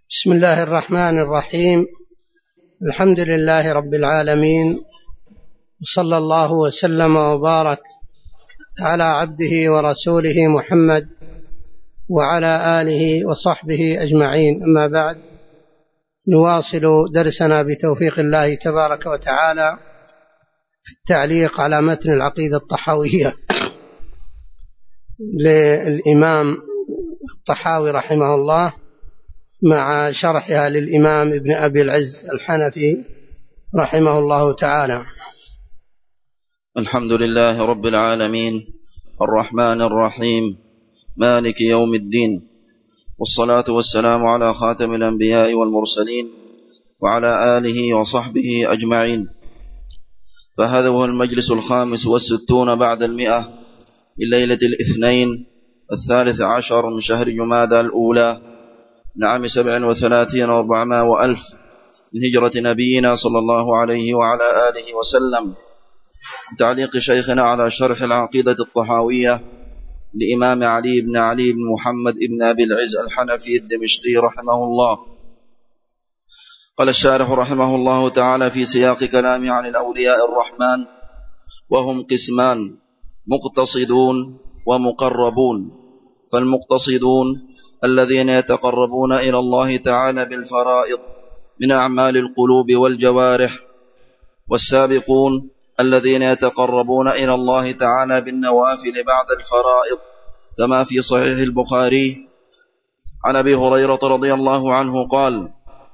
بسم الله الرحمن الرحيم. الحمد لله رب العالمين، وصلى الله وسلم وبارك على عبده ورسوله محمد وعلى آله وصحبه أجمعين. أما بعد، نواصل درسنا بتوفيق الله تبارك وتعالى في التعليق على متن العقيدة الطحاوية للإمام الطحاوي رحمه الله، مع شرحها للإمام ابن أبي العز الحنفي رحمه الله تعالى. الحمد لله رب العالمين الرحمن الرحيم مالك يوم الدين، والصلاة والسلام على خاتم الأنبياء والمرسلين وعلى آله وصحبه أجمعين. فهذا هو المجلس 65 بعد 100 لليلة الاثنين 13 من شهر جمادى الأولى لعام 37 و400 وألف من هجرة نبينا صلى الله عليه وعلى آله وسلم، تعليق شيخنا على شرح العقيدة الطحاوية لإمام علي بن محمد بن أبي العز الحنفي الدمشقي رحمه الله. قال الشارح رحمه الله تعالى في سياق كلامه عن الأولياء الرحمن: وهم قسمان، مقتصدون ومقربون. فالمقتصدون الذين يتقربون إلى الله تعالى بالفرائض من أعمال القلوب والجوارح، والسابقون الذين يتقربون إلى الله تعالى بالنوافل بعد الفرائض، كما في صحيح البخاري عن أبي هريرة رضي الله عنه قال: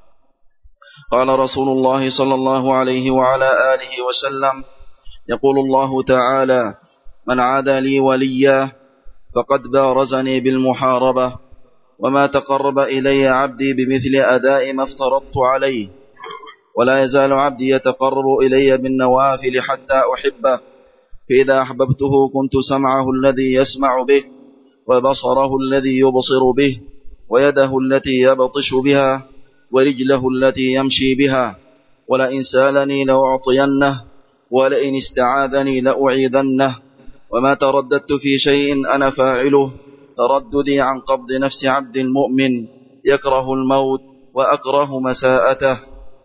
قال رسول الله صلى الله عليه وعلى آله وسلم: يقول الله تعالى: من عادى لي وليا فقد بارزني بالمحاربة، وما تقرب إلي عبدي بمثل أداء ما افترضت عليه، ولا يزال عبدي يتقرب إلي بالنوافل حتى أحبه، فإذا أحببته كنت سمعه الذي يسمع به، وبصره الذي يبصر به، ويده التي يبطش بها، ورجله التي يمشي بها، ولئن سألني لأعطينه، ولئن استعاذني لأعيذنه، وما ترددت في شيء أنا فاعله ترددي عن قبض نفس عبد المؤمن يكره الموت وأكره مساءته.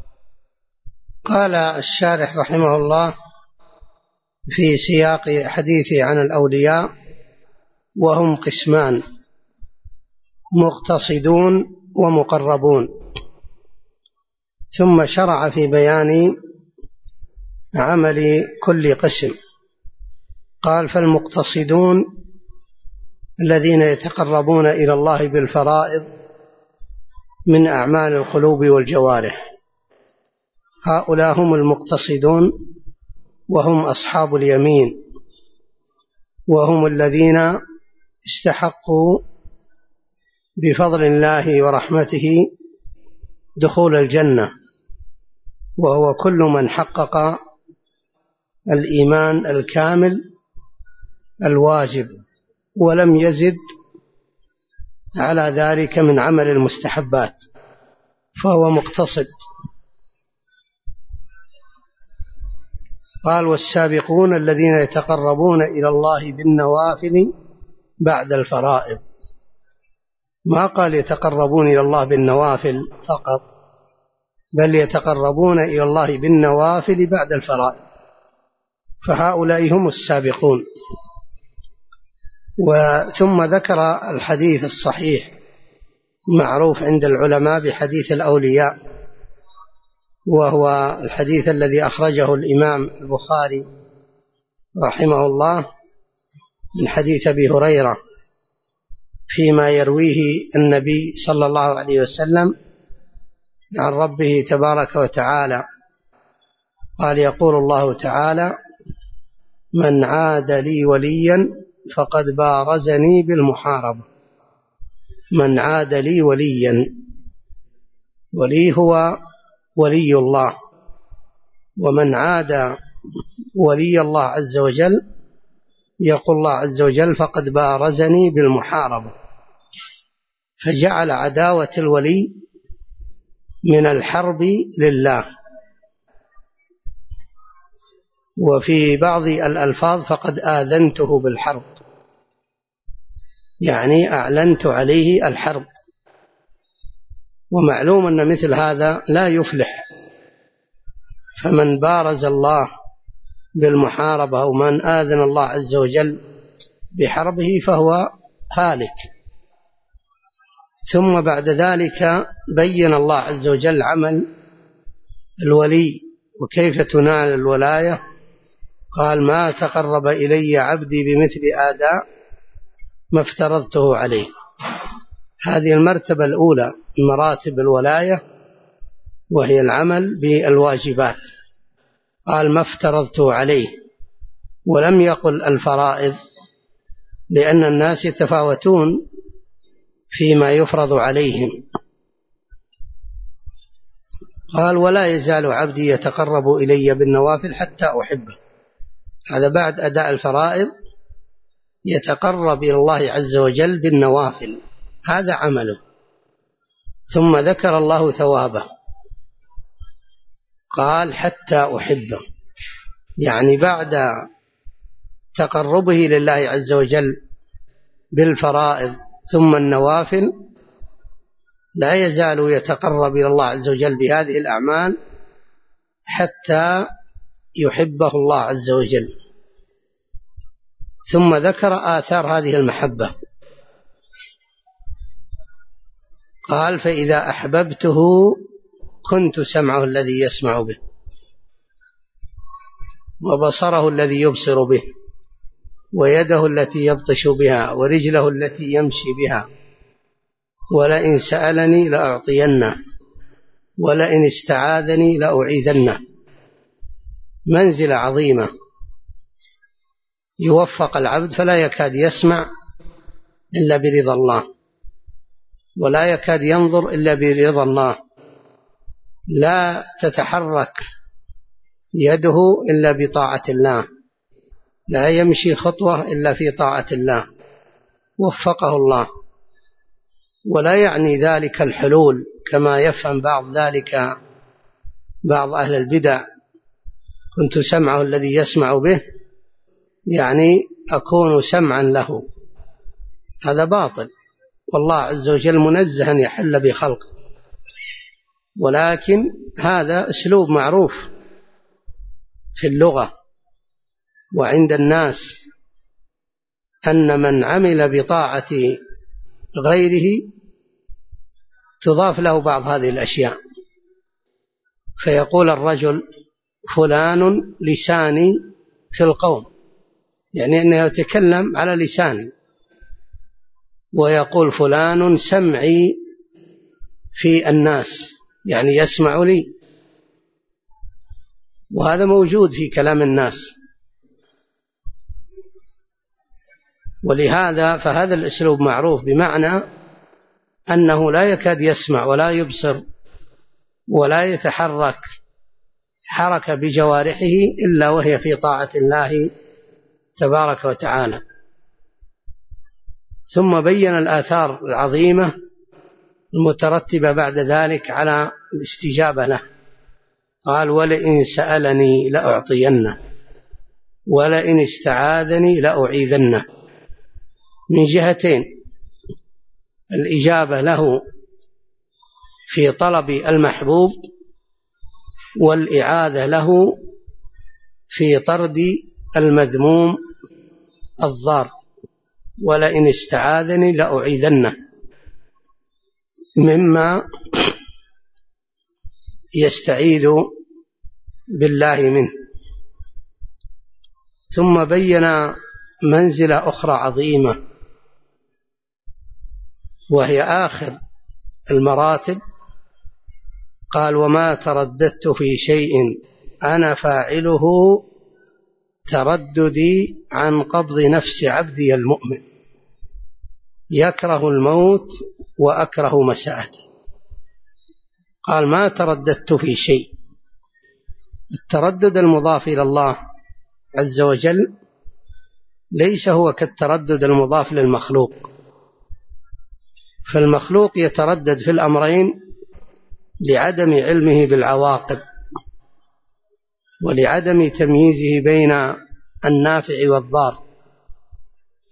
قال الشارح رحمه الله في سياق حديثه عن الأولياء: وهم قسمان، مقتصدون ومقربون. ثم شرع في بيان عمل كل قسم. قال: فالمقتصدون الذين يتقربون إلى الله بالفرائض من أعمال القلوب والجوارح، هؤلاء هم المقتصدون، وهم أصحاب اليمين، وهم الذين استحقوا بفضل الله ورحمته دخول الجنة، وهو كل من حقق الإيمان الكامل الواجب ولم يزد على ذلك من عمل المستحبات، فهو مقتصد. قال: والسابقون الذين يتقربون إلى الله بالنوافل بعد الفرائض. ما قال يتقربون إلى الله بالنوافل فقط، بل يتقربون إلى الله بالنوافل بعد الفرائض، فهؤلاء هم السابقون. ثم ذكر الحديث الصحيح معروف عند العلماء بحديث الأولياء، وهو الحديث الذي أخرجه الإمام البخاري رحمه الله من حديث أبي هريرة، فيما يرويه النبي صلى الله عليه وسلم عن ربه تبارك وتعالى. قال: يقول الله تعالى: من عاد لي وليا فقد بارزني بالمحاربة. من عاد لي وليا، ولي هو ولي الله، ومن عاد ولي الله عز وجل يقول الله عز وجل: فقد بارزني بالمحاربة. فجعل عداوة الولي من الحرب لله. وفي بعض الألفاظ: فقد آذنته بالحرب، يعني أعلنت عليه الحرب. ومعلوم أن مثل هذا لا يفلح، فمن بارز الله بالمحاربة أو من آذن الله عز وجل بحربه فهو هالك. ثم بعد ذلك بين الله عز وجل عمل الولي وكيف تنال الولاية. قال: ما تقرب إلي عبدي بمثل آداء ما افترضته عليه. هذه المرتبة الأولى من مراتب الولاية، وهي العمل بالواجبات. قال: ما افترضته عليه، ولم يقل الفرائض، لأن الناس يتفاوتون فيما يفرض عليهم. قال: ولا يزال عبدي يتقرب إلي بالنوافل حتى أحبه. هذا بعد أداء الفرائض يتقرب إلى الله عز وجل بالنوافل، هذا عمله. ثم ذكر الله ثوابه، قال: حتى أحبه، يعني بعد تقربه لله عز وجل بالفرائض ثم النوافل لا يزال يتقرب إلى الله عز وجل بهذه الأعمال حتى يحبه الله عز وجل. ثم ذكر آثار هذه المحبة، قال: فإذا أحببته كنت سمعه الذي يسمع به، وبصره الذي يبصر به، ويده التي يبطش بها، ورجله التي يمشي بها، ولئن سألني لأعطينه، ولئن استعاذني لأعيذنه. منزلة عظيمة يوفق العبد فلا يكاد يسمع إلا برضا الله، ولا يكاد ينظر إلا برضا الله، لا تتحرك يده إلا بطاعة الله، لا يمشي خطوة إلا في طاعة الله، وفقه الله. ولا يعني ذلك الحلول كما يفهم بعض أهل البدع: كنت سمعه الذي يسمع به، يعني أكون سمعا له. هذا باطل، والله عز وجل منزه أن يحل بخلقه، ولكن هذا أسلوب معروف في اللغة وعند الناس، أن من عمل بطاعة غيره تضاف له بعض هذه الأشياء، فيقول الرجل: فلان لساني في القوم، يعني أنه يتكلم على لساني. ويقول: فلان سمعي في الناس، يعني يسمع لي. وهذا موجود في كلام الناس. ولهذا فهذا الأسلوب معروف، بمعنى أنه لا يكاد يسمع ولا يبصر ولا يتحرك حركة بجوارحه إلا وهي في طاعة الله تبارك وتعالى. ثم بين الآثار العظيمة المترتبة بعد ذلك على الاستجابة له. قال: ولئن سألني لأعطينه، ولئن استعاذني لأعيذنه، من جهتين: الإجابة له في طلب المحبوب، والإعاذة له في طرد المذموم الضار. ولئن استعاذني لأعيذنه، مما يستعيذ بالله منه. ثم بين منزلة أخرى عظيمة، وهي آخر المراتب. قال: وما ترددت في شيء أنا فاعله ترددي عن قبض نفس عبدي المؤمن، يكره الموت وأكره مساءته. قال: ما ترددت في شيء. التردد المضاف إلى الله عز وجل ليس هو كالتردد المضاف للمخلوق، فالمخلوق يتردد في الأمرين لعدم علمه بالعواقب، ولعدم تمييزه بين النافع والضار.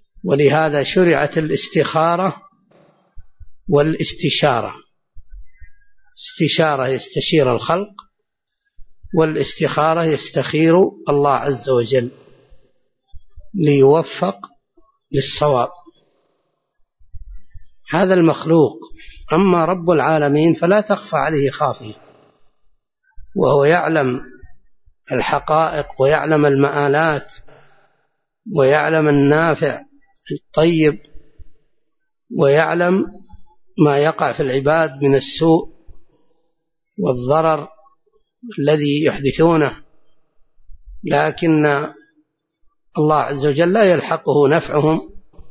ولهذا شرعت الاستخارة والاستشارة، استشارة يستشير الخلق، والاستخارة يستخير الله عز وجل ليوفق للصواب. هذا المخلوق. أما رب العالمين فلا تخفى عليه خافية، وهو يعلم الحقائق ويعلم المآلات ويعلم النافع الطيب، ويعلم ما يقع في العباد من السوء والضرر الذي يحدثونه، لكن الله عز وجل لا يلحقه نفعهم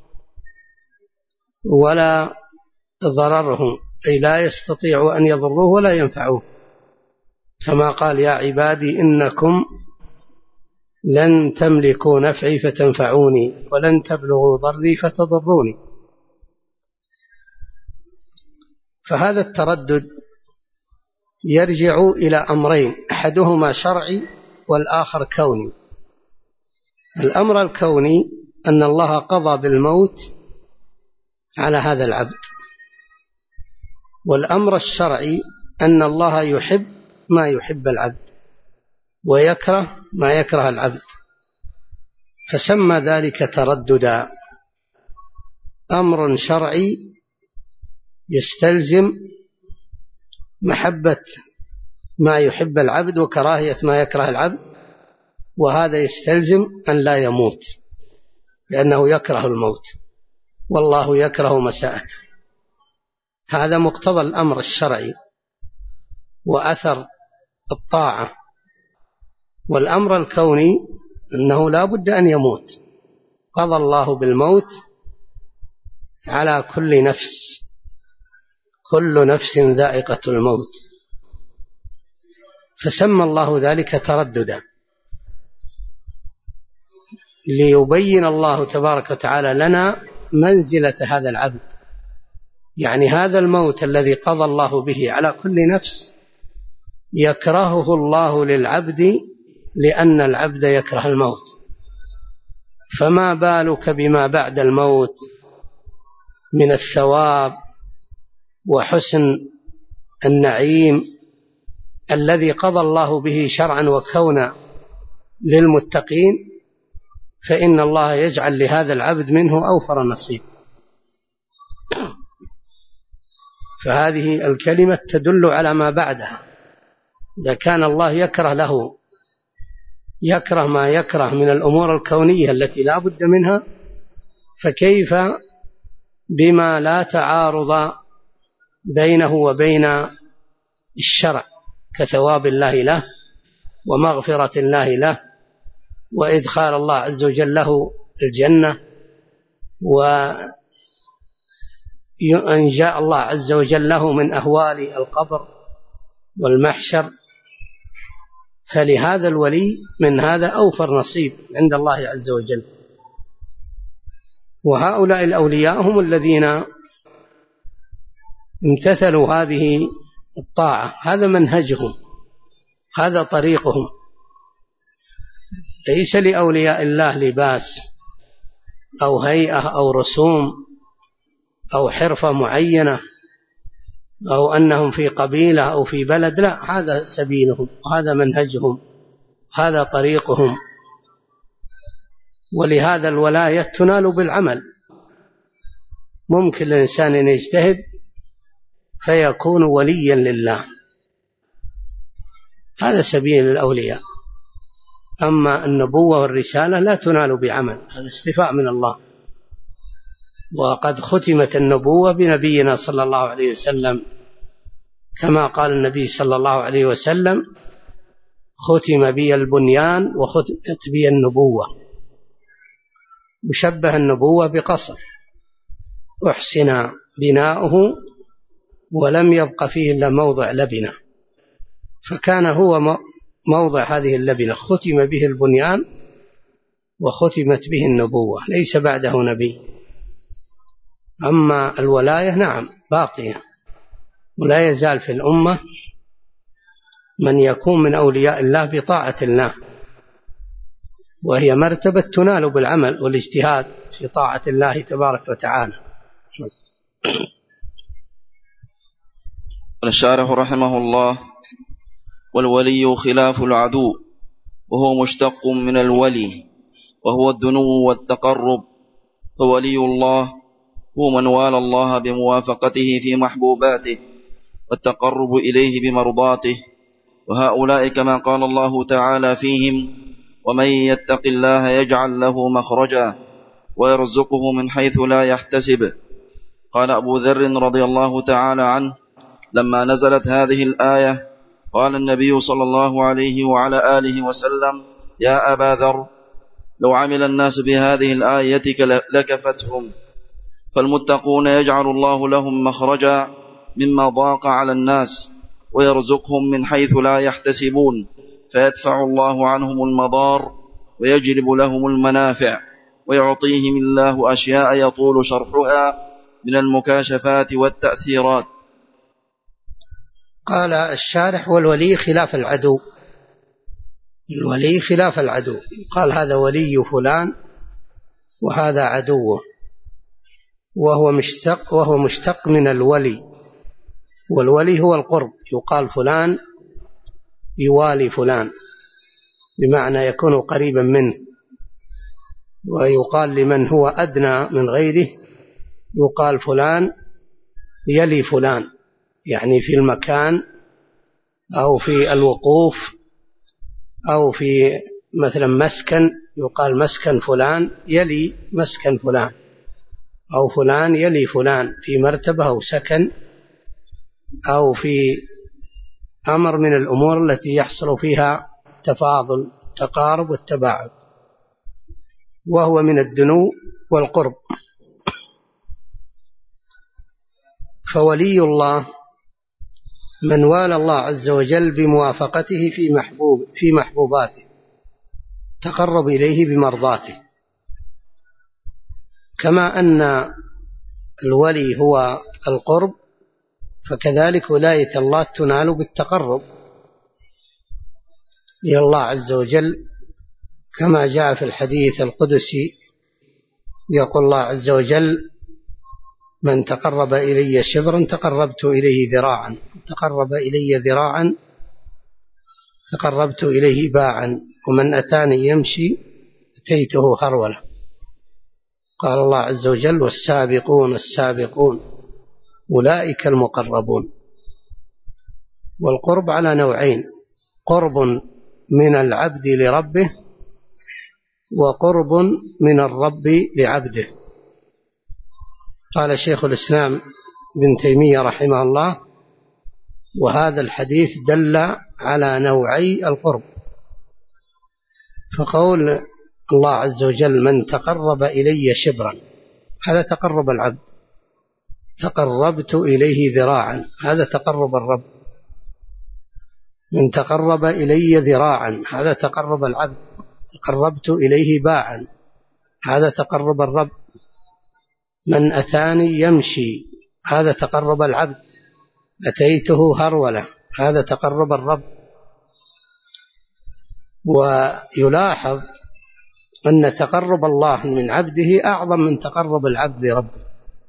ولا ضررهم، أي لا يستطيع أن يضروه ولا ينفعوه، كما قال: يا عبادي إنكم لن تملكوا نفعي فتنفعوني ولن تبلغوا ضري فتضروني. فهذا التردد يرجع إلى أمرين، أحدهما شرعي والآخر كوني. الأمر الكوني أن الله قضى بالموت على هذا العبد، والأمر الشرعي أن الله يحب ما يحب العبد ويكره ما يكره العبد، فسمى ذلك ترددا. أمر شرعي يستلزم محبة ما يحب العبد وكراهية ما يكره العبد، وهذا يستلزم أن لا يموت لأنه يكره الموت والله يكره مساءته. هذا مقتضى الأمر الشرعي وأثر الطاعة. والأمر الكوني أنه لا بد أن يموت، قضى الله بالموت على كل نفس، كل نفس ذائقة الموت، فسمى الله ذلك ترددا، ليبين الله تبارك وتعالى لنا منزلة هذا العبد. يعني هذا الموت الذي قضى الله به على كل نفس يكرهه الله للعبد لأن العبد يكره الموت، فما بالك بما بعد الموت من الثواب وحسن النعيم الذي قضى الله به شرعا وكونا للمتقين، فإن الله يجعل لهذا العبد منه أوفر نصيب. فهذه الكلمة تدل على ما بعدها. إذا كان الله يكره ما يكره من الأمور الكونية التي لا بد منها، فكيف بما لا تعارض بينه وبين الشرع، كثواب الله له ومغفرة الله له وإدخال الله عز وجل له الجنة، وأن جاء الله عز وجل له من أهوال القبر والمحشر. فلهذا الولي من هذا أوفر نصيب عند الله عز وجل. وهؤلاء الأولياء هم الذين امتثلوا هذه الطاعة، هذا منهجهم، هذا طريقهم. ليس لأولياء الله لباس أو هيئة أو رسوم أو حرفة معينة أو أنهم في قبيلة أو في بلد، لا، هذا سبيلهم وهذا منهجهم، هذا طريقهم. ولهذا الولاية تنال بالعمل. ممكن الإنسان أن يجتهد فيكون وليا لله، هذا سبيل الأولياء. أما النبوة والرسالة لا تنال بعمل، هذا استفاء من الله. وقد ختمت النبوة بنبينا صلى الله عليه وسلم، كما قال النبي صلى الله عليه وسلم: ختم بي البنيان وختمت بي النبوة. مشبه النبوة بقصر أحسن بناؤه ولم يبق فيه إلا موضع لبنة، فكان هو موضع هذه اللبنة، ختم به البنيان وختمت به النبوة، ليس بعده نبي. أما الولاية نعم باقية، ولا يزال في الأمة من يكون من أولياء الله بطاعة الله، وهي مرتبة تنال بالعمل والاجتهاد في طاعة الله تبارك وتعالى. الشارح رحمه الله: والولي خلاف العدو، وهو مشتق من الولي، وهو الدنو والتقرب. فولي الله هو من والى الله بموافقته في محبوباته والتقرب إليه بمرضاته. وهؤلاء كما قال الله تعالى فيهم: ومن يتق الله يجعل له مخرجا ويرزقه من حيث لا يحتسب. قال أبو ذر رضي الله تعالى عنه: لما نزلت هذه الآية قال النبي صلى الله عليه وعلى آله وسلم: يا أبا ذر، لو عمل الناس بهذه الآية لكفتهم. فالمتقون يجعل الله لهم مخرجا مما ضاق على الناس ويرزقهم من حيث لا يحتسبون، فيدفع الله عنهم المضار ويجلب لهم المنافع، ويعطيهم الله أشياء يطول شرحها من المكاشفات والتأثيرات. قال الشارح: والولي خلاف العدو. الولي خلاف العدو، قال هذا ولي فلان وهذا عدوه، وهو مشتق من الولي، والولي هو القرب. يقال فلان يوالي فلان بمعنى يكون قريبا منه، ويقال لمن هو أدنى من غيره يقال فلان يلي فلان، يعني في المكان أو في الوقوف أو في مثلا مسكن، يقال مسكن فلان يلي مسكن فلان، أو فلان يلي فلان في مرتبة أو سكن أو في أمر من الأمور التي يحصل فيها تفاضل التقارب والتباعد، وهو من الدنو والقرب. فولي الله من والى الله عز وجل بموافقته في محبوباته، تقرب إليه بمرضاته، كما أن الولي هو القرب، فكذلك ولاية الله تنال بالتقرب إلى الله عز وجل، كما جاء في الحديث القدسي يقول الله عز وجل: من تقرب إلي شبرا تقربت إليه ذراعا، تقرب إلي ذراعا تقربت إليه باعا، ومن أتاني يمشي أتيته هرولة. قال الله عز وجل: والسابقون السابقون أولئك المقربون. والقرب على نوعين: قرب من العبد لربه، وقرب من الرب لعبده. قال شيخ الإسلام ابن تيمية رحمه الله: وهذا الحديث دل على نوعي القرب. فقول الله عز وجل: من تقرب إلي شبرا، هذا تقرب العبد، تقربت إليه ذراعا، هذا تقرب الرب. من تقرب إلي ذراعا، هذا تقرب العبد، تقربت إليه باعا، هذا تقرب الرب. من أتاني يمشي، هذا تقرب العبد، أتيته هرولة، هذا تقرب الرب. ويلاحظ أن تقرب الله من عبده أعظم من تقرب العبد لربه،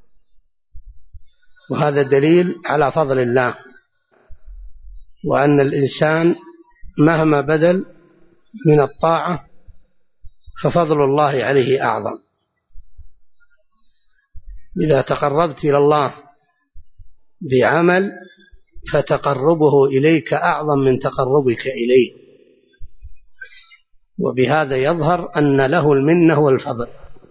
وهذا دليل على فضل الله، وأن الإنسان مهما بذل من الطاعة ففضل الله عليه أعظم. إذا تقربت إلى الله بعمل فتقربه إليك أعظم من تقربك إليه، وبهذا يظهر أن له المنة والفضل،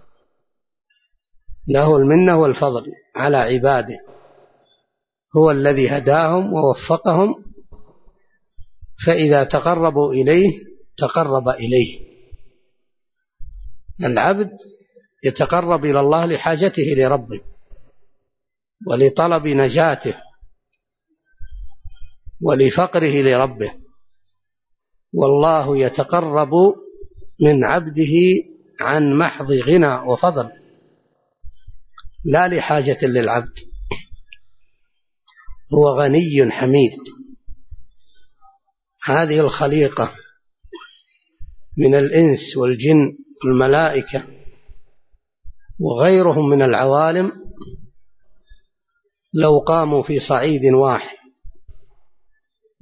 له المنة والفضل على عباده، هو الذي هداهم ووفقهم، فإذا تقربوا إليه تقرب إليه. العبد يتقرب إلى الله لحاجته لربه ولطلب نجاته ولفقره لربه، والله يتقرب من عبده عن محض غنى وفضل، لا لحاجة للعبد، هو غني حميد. هذه الخليقة من الإنس والجن والملائكة وغيرهم من العوالم لو قاموا في صعيد واحد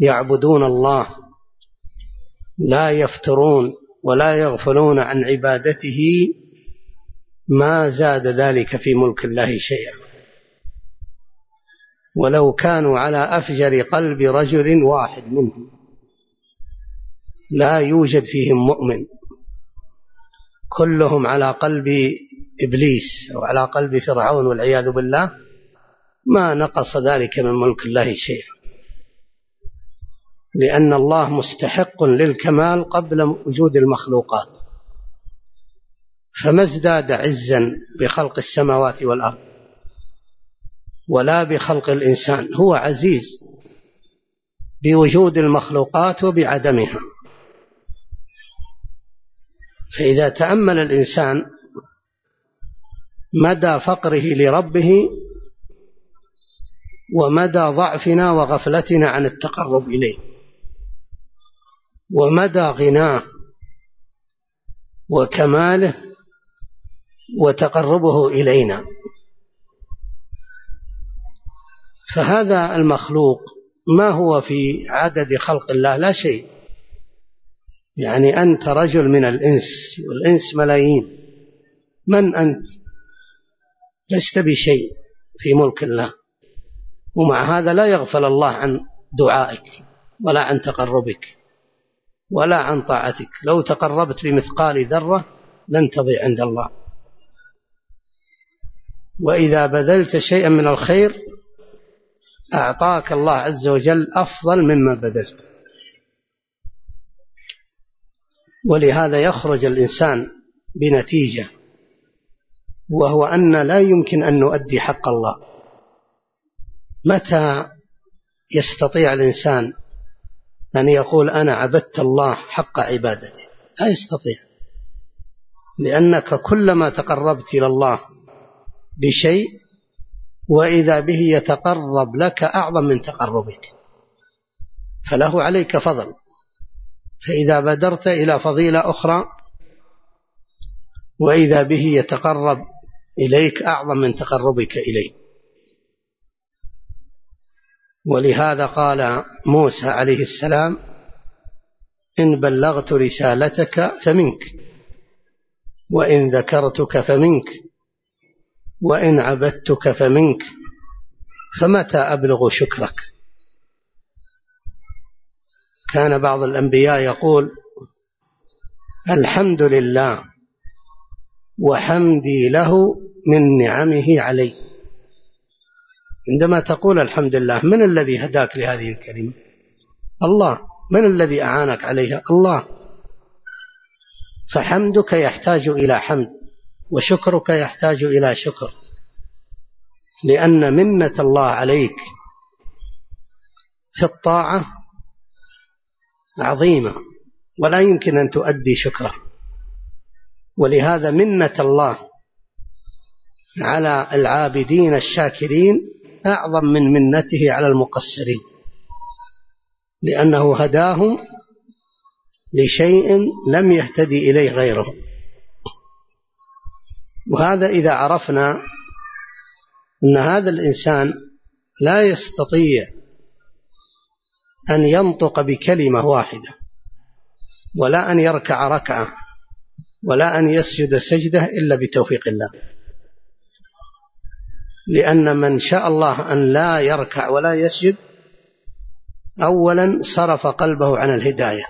يعبدون الله لا يفترون ولا يغفلون عن عبادته ما زاد ذلك في ملك الله شيئا، ولو كانوا على أفجر قلب رجل واحد منهم لا يوجد فيهم مؤمن، كلهم على قلب إبليس أو على قلب فرعون والعياذ بالله، ما نقص ذلك من ملك الله شيئا، لأن الله مستحق للكمال قبل وجود المخلوقات، فما ازداد عزا بخلق السماوات والأرض ولا بخلق الإنسان، هو عزيز بوجود المخلوقات وبعدمها. فإذا تأمل الإنسان مدى فقره لربه ومدى ضعفنا وغفلتنا عن التقرب إليه، ومدى غناه وكماله وتقربه إلينا، فهذا المخلوق ما هو في عدد خلق الله، لا شيء. يعني أنت رجل من الإنس والإنس ملايين، من أنت؟ لست بشيء في ملك الله، ومع هذا لا يغفل الله عن دعائك ولا عن تقربك ولا عن طاعتك. لو تقربت بمثقال ذرة لن تضيع عند الله، وإذا بذلت شيئا من الخير أعطاك الله عز وجل أفضل مما بذلت. ولهذا يخرج الإنسان بنتيجة، وهو أن لا يمكن أن نؤدي حق الله. متى يستطيع الإنسان أن يقول أنا عبدت الله حق عبادته؟ لا يستطيع، لأنك كلما تقربت إلى الله بشيء وإذا به يتقرب لك أعظم من تقربك، فله عليك فضل. فإذا بادرت إلى فضيلة أخرى وإذا به يتقرب إليك أعظم من تقربك إليه. ولهذا قال موسى عليه السلام: إن بلغت رسالتك فمنك، وإن ذكرتك فمنك، وإن عبدتك فمنك، فمتى أبلغ شكرك؟ كان بعض الأنبياء يقول: الحمد لله وحمدي له من نعمه علي. عندما تقول الحمد لله، من الذي هداك لهذه الكلمة؟ الله. من الذي أعانك عليها؟ الله. فحمدك يحتاج إلى حمد، وشكرك يحتاج إلى شكر، لأن منة الله عليك في الطاعة عظيمة ولا يمكن أن تؤدي شكره. ولهذا منة الله على العابدين الشاكرين أعظم من منته على المقصرين، لأنه هداهم لشيء لم يهتدي إليه غيرهم. وهذا إذا عرفنا أن هذا الإنسان لا يستطيع أن ينطق بكلمة واحدة، ولا أن يركع ركعة، ولا أن يسجد سجدة إلا بتوفيق الله، لأن من شاء الله أن لا يركع ولا يسجد أولا صرف قلبه عن الهداية.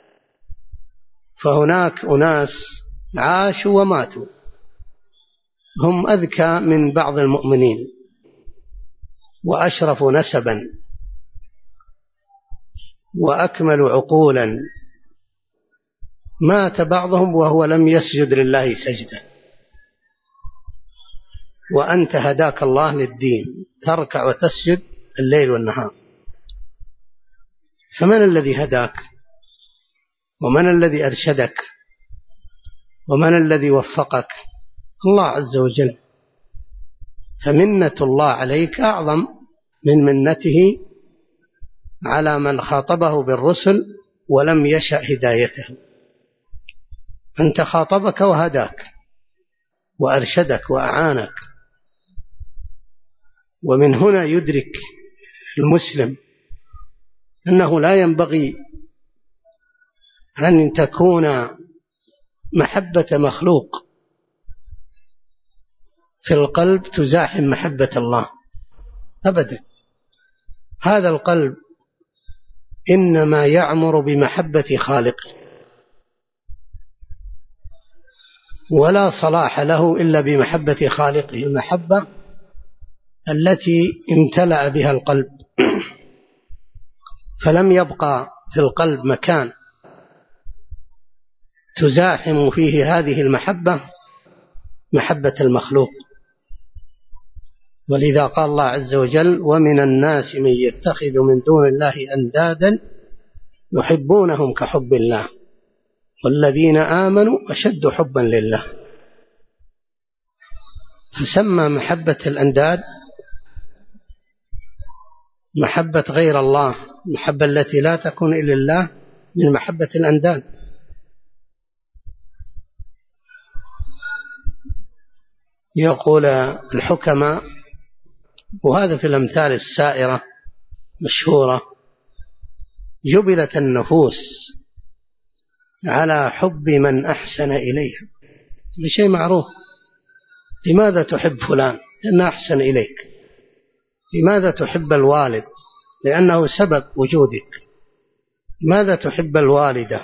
فهناك أناس عاشوا وماتوا هم أذكى من بعض المؤمنين وأشرف نسبا وأكمل عقولا، مات بعضهم وهو لم يسجد لله سجدة، وأنت هداك الله للدين تركع وتسجد الليل والنهار. فمن الذي هداك؟ ومن الذي أرشدك؟ ومن الذي وفقك؟ الله عز وجل. فمنة الله عليك أعظم من منته على من خاطبه بالرسل ولم يشأ هدايته. أنت خاطبك وهداك وأرشدك وأعانك. ومن هنا يدرك المسلم أنه لا ينبغي أن تكون محبة مخلوق في القلب تزاحم محبة الله أبدا. هذا القلب إنما يعمر بمحبة خالقه، ولا صلاح له إلا بمحبة خالقه، المحبة التي امتلأ بها القلب. فلم يبقى في القلب مكان تزاحم فيه هذه المحبة محبة المخلوق. ولذا قال الله عز وجل: ومن الناس من يتخذ من دون الله أندادا يحبونهم كحب الله والذين آمنوا أشد حبا لله. فسمى محبة الأنداد محبة غير الله، المحبة التي لا تكون إلا الله، من محبة الأنداد. يقول الحكماء، وهذا في الأمثال السائرة مشهورة: جبلت النفوس على حب من أحسن إليها. هذا شيء معروف. لماذا تحب فلان؟ لأنه أحسن إليك. لماذا تحب الوالد؟ لأنه سبب وجودك. لماذا تحب الوالدة؟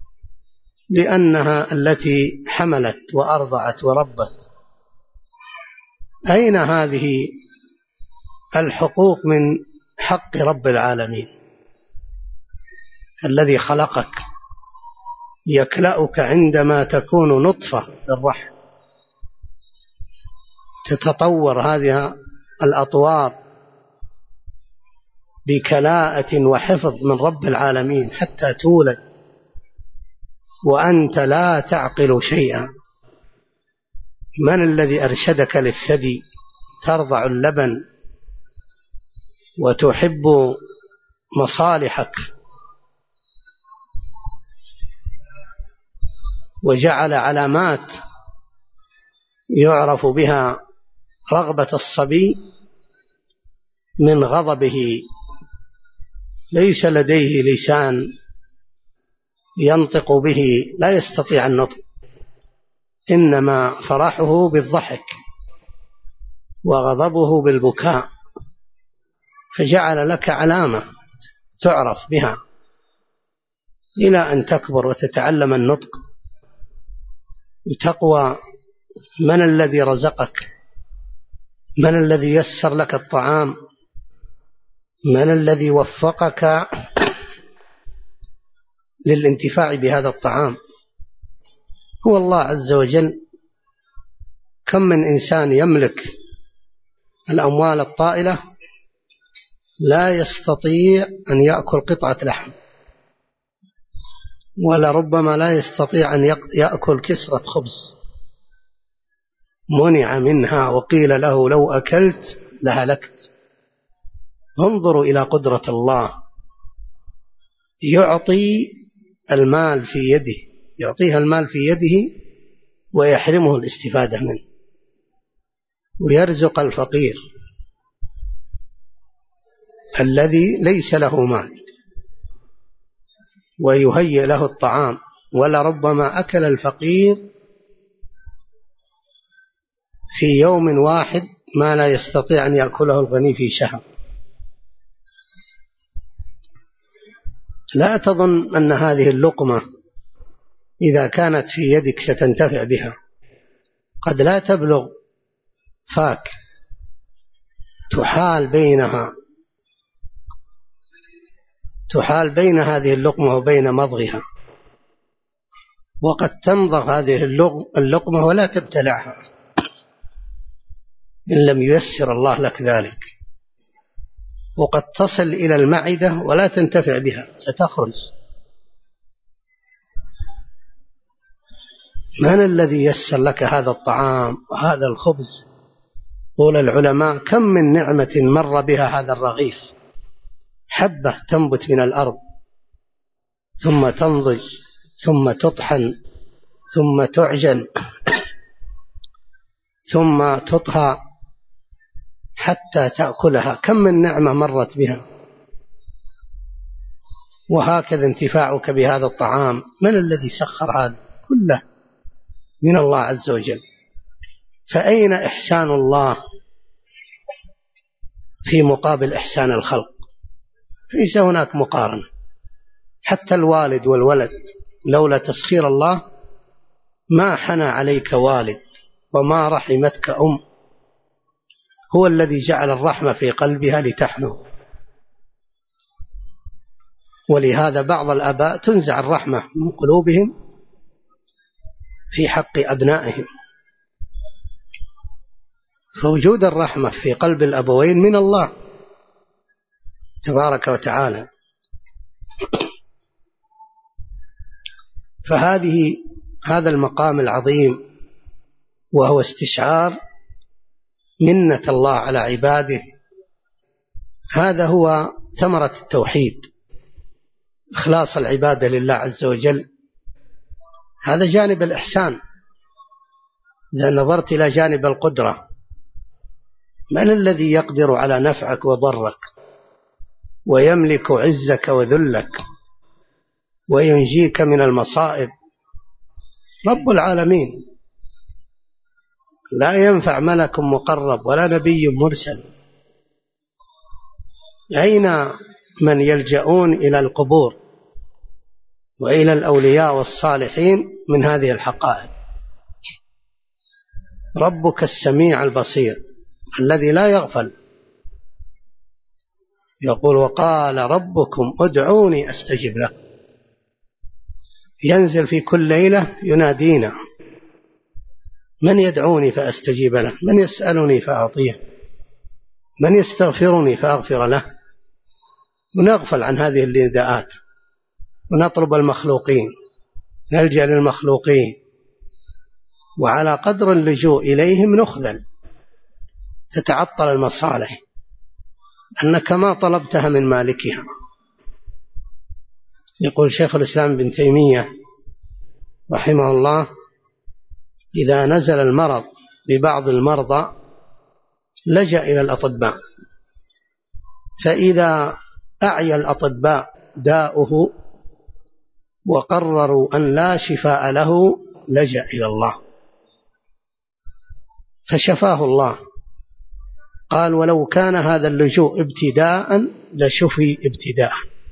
لأنها التي حملت وأرضعت وربت. أين هذه الحقوق من حق رب العالمين الذي خلقك، يكلأك عندما تكون نطفة في الرحم، تتطور هذه الأطوار بكلاءة وحفظ من رب العالمين حتى تولد وأنت لا تعقل شيئا. من الذي أرشدك للثدي ترضع اللبن وتحب مصالحك، وجعل علامات يعرف بها رغبة الصبي من غضبه؟ ليس لديه لسان ينطق به، لا يستطيع النطق، إنما فرحه بالضحك وغضبه بالبكاء. فجعل لك علامة تعرف بها إلى أن تكبر وتتعلم النطق وتقوى. من الذي رزقك؟ من الذي يسر لك الطعام؟ من الذي وفقك للانتفاع بهذا الطعام؟ هو الله عز وجل. كم من إنسان يملك الأموال الطائلة لا يستطيع أن يأكل قطعة لحم، ولا ربما لا يستطيع أن يأكل كسرة خبز، منع منها وقيل له لو أكلت لهلكت. انظروا إلى قدرة الله، يعطي المال في يده، يعطيها المال في يده ويحرمه الاستفادة منه، ويرزق الفقير الذي ليس له مال ويهيئ له الطعام. ولربما أكل الفقير في يوم واحد ما لا يستطيع أن يأكله الغني في شهر. لا تظن أن هذه اللقمة إذا كانت في يدك ستنتفع بها، قد لا تبلغ فاك، تحال بين هذه اللقمة وبين مضغها، وقد تمضغ هذه اللقمة ولا تبتلعها إن لم ييسر الله لك ذلك، وقد تصل إلى المعدة ولا تنتفع بها، ستخرج. من الذي يسر لك هذا الطعام وهذا الخبز؟ قول العلماء: كم من نعمة مر بها هذا الرغيف، حبة تنبت من الأرض ثم تنضج ثم تطحن ثم تعجن ثم تطهى حتى تأكلها. كم من نعمة مرت بها. وهكذا انتفاعك بهذا الطعام. من الذي سخر هذا كله؟ من الله عز وجل. فأين إحسان الله في مقابل إحسان الخلق؟ ليس هناك مقارنة. حتى الوالد والولد لولا تسخير الله ما حنى عليك والد وما رحمتك أم. هو الذي جعل الرحمة في قلبها لتحنو. ولهذا بعض الآباء تنزع الرحمة من قلوبهم في حق أبنائهم. فوجود الرحمة في قلب الأبوين من الله تبارك وتعالى. هذا المقام العظيم وهو استشعار منة الله على عباده، هذا هو ثمرة التوحيد، إخلاص العبادة لله عز وجل. هذا جانب الإحسان. إذا نظرت إلى جانب القدرة، من الذي يقدر على نفعك وضرك ويملك عزك وذلك وينجيك من المصائب؟ رب العالمين. لا ينفع ملك مقرب ولا نبي مرسل. أين من يلجؤون إلى القبور وإلى الأولياء والصالحين من هذه الحقائق؟ ربك السميع البصير الذي لا يغفل. يقول وقال ربكم ادعوني أستجب لكم. ينزل في كل ليلة ينادينا: من يدعوني فأستجيب له، من يسألني فأعطيه، من يستغفرني فأغفر له. ونغفل عن هذه النداءات ونطلب المخلوقين، نلجأ للمخلوقين، وعلى قدر اللجوء إليهم نخذل، تتعطل المصالح أنك ما طلبتها من مالكها. يقول شيخ الإسلام بن تيمية رحمه الله: إذا نزل المرض ببعض المرضى لجأ إلى الأطباء، فإذا أعيا الأطباء داؤه وقرروا أن لا شفاء له لجأ إلى الله فشفاه الله. قال: ولو كان هذا اللجوء ابتداء لشفي ابتداء.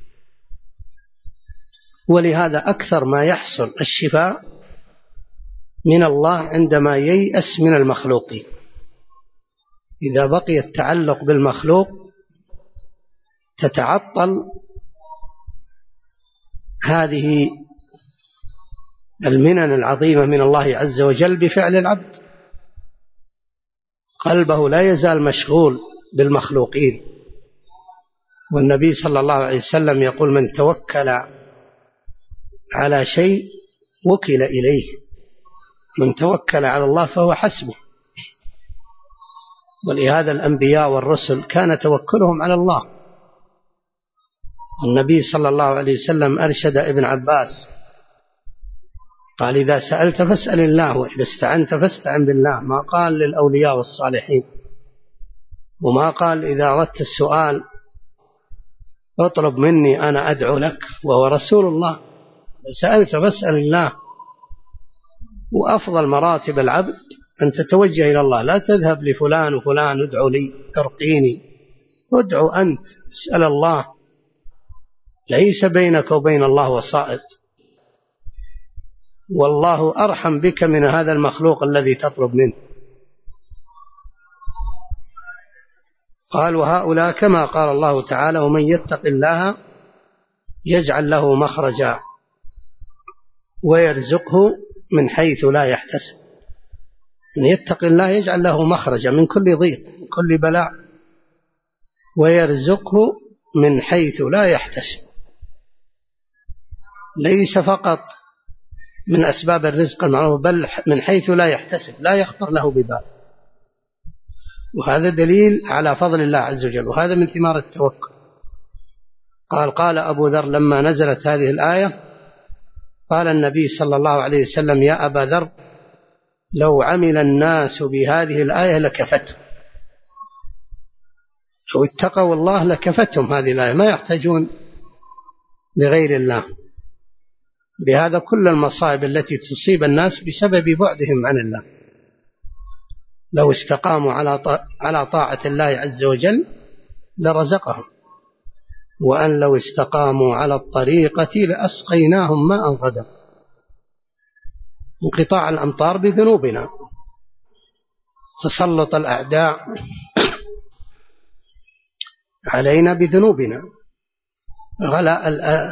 ولهذا أكثر ما يحصل الشفاء من الله عندما ييأس من المخلوقين. إذا بقي التعلق بالمخلوق تتعطل هذه المنن العظيمة من الله عز وجل بفعل العبد. قلبه لا يزال مشغول بالمخلوقين. والنبي صلى الله عليه وسلم يقول: من توكل على شيء وكل إليه، من توكل على الله فهو حسبه. ولهذا الأنبياء والرسل كان توكلهم على الله. النبي صلى الله عليه وسلم أرشد ابن عباس قال: إذا سألت فاسأل الله، وإذا استعنت فاستعن بالله. ما قال للأولياء والصالحين، وما قال إذا أردت السؤال اطلب مني أنا أدعو لك، وهو رسول الله. سألت فاسأل الله. وأفضل مراتب العبد أن تتوجه إلى الله، لا تذهب لفلان وفلان ادعو لي ارقيني. ادعو أنت، اسأل الله، ليس بينك وبين الله وسائط. والله أرحم بك من هذا المخلوق الذي تطلب منه. قال: وهؤلاء كما قال الله تعالى: ومن يتق الله يجعل له مخرجا ويرزقه من حيث لا يحتسب. من يتق الله يجعل له مخرجا من كل ضيق، من كل بلاء، ويرزقه من حيث لا يحتسب. ليس فقط من أسباب الرزق المعروف، بل من حيث لا يحتسب، لا يخطر له ببال. وهذا دليل على فضل الله عز وجل، وهذا من ثمار التوكل. قال أبو ذر لما نزلت هذه الآية قال النبي صلى الله عليه وسلم: يا أبا ذر، لو عمل الناس بهذه الآية لكفتهم. لو اتقوا الله لكفتهم هذه الآية، ما يحتاجون لغير الله. بهذا كل المصائب التي تصيب الناس بسبب بعدهم عن الله، لو استقاموا على طاعة الله عز وجل لرزقهم، وأن لو استقاموا على الطريقة لأسقيناهم ماء غدقا. انقطاع الأمطار بذنوبنا، تسلط الأعداء علينا بذنوبنا، غلاء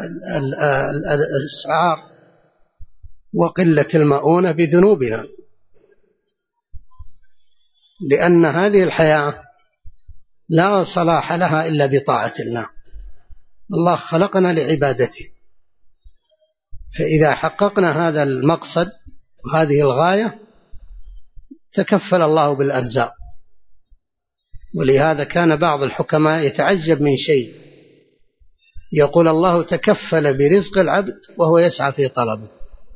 الأسعار وقلة المؤونة بذنوبنا، لأن هذه الحياة لا صلاح لها إلا بطاعة الله. الله خلقنا لعبادته، فإذا حققنا هذا المقصد وهذه الغاية تكفل الله بالأرزاق. ولهذا كان بعض الحكماء يتعجب من شيء، يقول الله تكفل برزق العبد وهو يسعى في طلبه،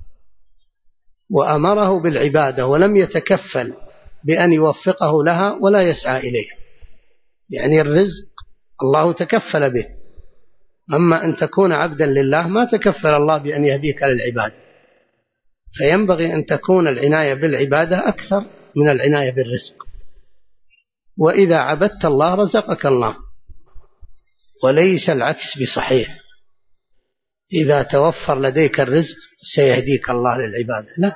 وأمره بالعبادة ولم يتكفل بأن يوفقه لها ولا يسعى إليها. يعني الرزق الله تكفل به، أما أن تكون عبدا لله ما تكفل الله بأن يهديك للعبادة. فينبغي أن تكون العناية بالعبادة أكثر من العناية بالرزق. وإذا عبدت الله رزقك الله، وليس العكس بصحيح. إذا توفر لديك الرزق سيهديك الله للعبادة، لا.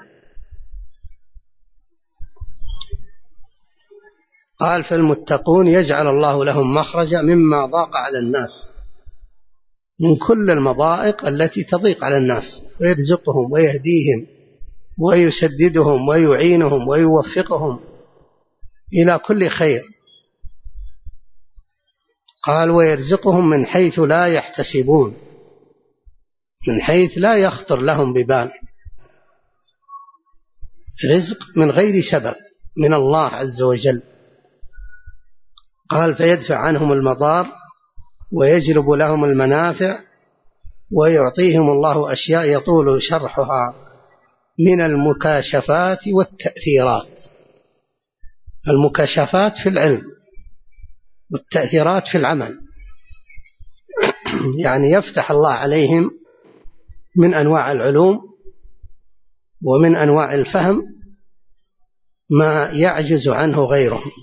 قال فالمتقون يجعل الله لهم مخرجا مما ضاق على الناس، من كل المضائق التي تضيق على الناس، ويرزقهم ويهديهم ويسددهم ويعينهم ويوفقهم إلى كل خير. قال ويرزقهم من حيث لا يحتسبون، من حيث لا يخطر لهم ببال، رزق من غير سبب من الله عز وجل. قال فيدفع عنهم المضار ويجلب لهم المنافع، ويعطيهم الله أشياء يطول شرحها من المكاشفات والتأثيرات. المكاشفات في العلم والتأثيرات في العمل، يعني يفتح الله عليهم من أنواع العلوم ومن أنواع الفهم ما يعجز عنه غيرهم،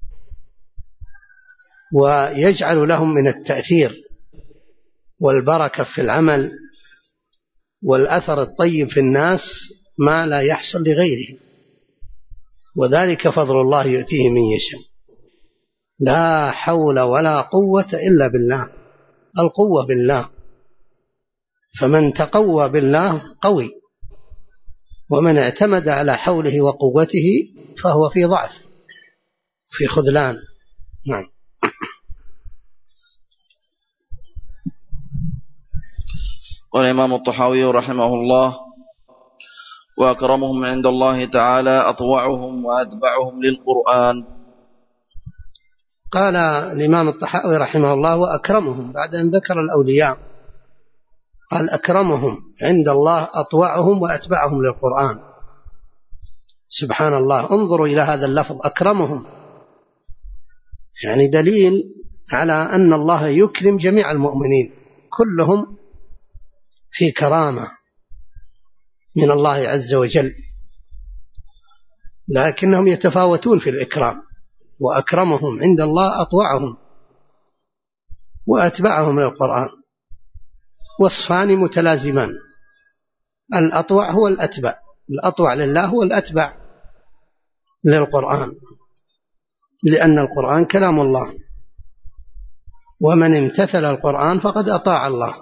ويجعل لهم من التأثير والبركة في العمل والأثر الطيب في الناس ما لا يحصل لغيرهم، وذلك فضل الله يؤتيه من يشاء. لا حول ولا قوة إلا بالله، القوة بالله، فمن تقوى بالله قوي، ومن اعتمد على حوله وقوته فهو في ضعف في خذلان. نعم. قال الإمام الطحاوي رحمه الله: وأكرمهم عند الله تعالى أطوعهم وأتبعهم للقرآن. قال الإمام الطحاوي رحمه الله: وأكرمهم، بعد أن ذكر الأولياء قال أكرمهم عند الله أطوعهم وأتبعهم للقرآن. سبحان الله، انظروا إلى هذا اللفظ أكرمهم، يعني دليل على أن الله يكرم جميع المؤمنين، كلهم في كرامة من الله عز وجل، لكنهم يتفاوتون في الإكرام. وأكرمهم عند الله أطوعهم وأتبعهم للقرآن، وصفان متلازمان. الأطوع هو الأتبع، الأطوع لله هو الأتبع للقرآن، لأن القرآن كلام الله، ومن امتثل القرآن فقد أطاع الله.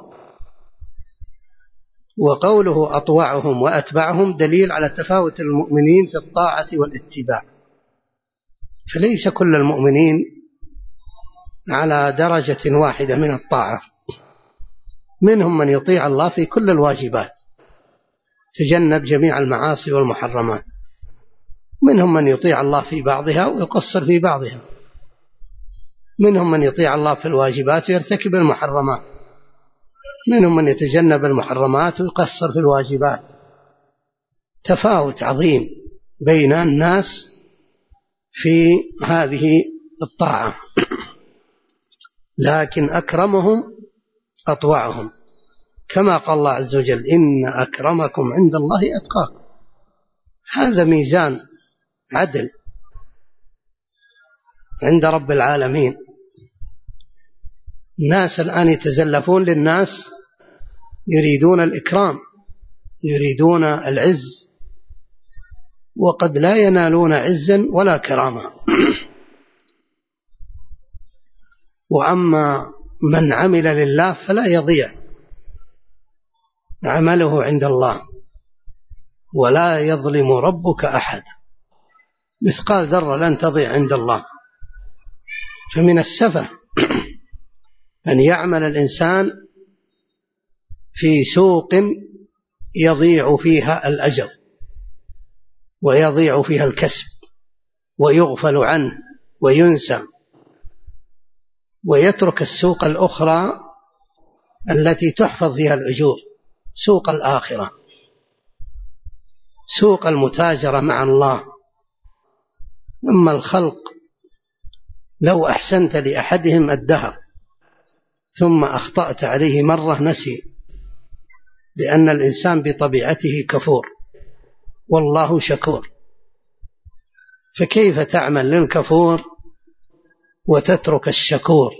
وقوله أطوعهم وأتبعهم دليل على تفاوت المؤمنين في الطاعة والاتباع، فليس كل المؤمنين على درجة واحدة من الطاعة. منهم من يطيع الله في كل الواجبات، تجنب جميع المعاصي والمحرمات، منهم من يطيع الله في بعضها ويقصر في بعضها، منهم من يطيع الله في الواجبات ويرتكب المحرمات، منهم من يتجنب المحرمات ويقصر في الواجبات. تفاوت عظيم بين الناس في هذه الطاعة، لكن أكرمهم أطوعهم، كما قال الله عز وجل إن أكرمكم عند الله أتقاكم. هذا ميزان عدل عند رب العالمين. الناس الآن يتزلفون للناس، يريدون الإكرام، يريدون العز، وقد لا ينالون عزا ولا كرامة. وأما من عمل لله فلا يضيع عمله عند الله، ولا يظلم ربك أحد، مثقال ذرة لن تضيع عند الله. فمن السفه أن يعمل الإنسان في سوق يضيع فيها الأجر ويضيع فيها الكسب ويغفل عنه وينسى، ويترك السوق الأخرى التي تحفظ فيها الأجور، سوق الآخرة، سوق المتاجرة مع الله. أما الخلق لو أحسنت لأحدهم الدهر ثم أخطأت عليه مرة نسي، لأن الإنسان بطبيعته كفور والله شكور. فكيف تعمل للكفور وتترك الشكور؟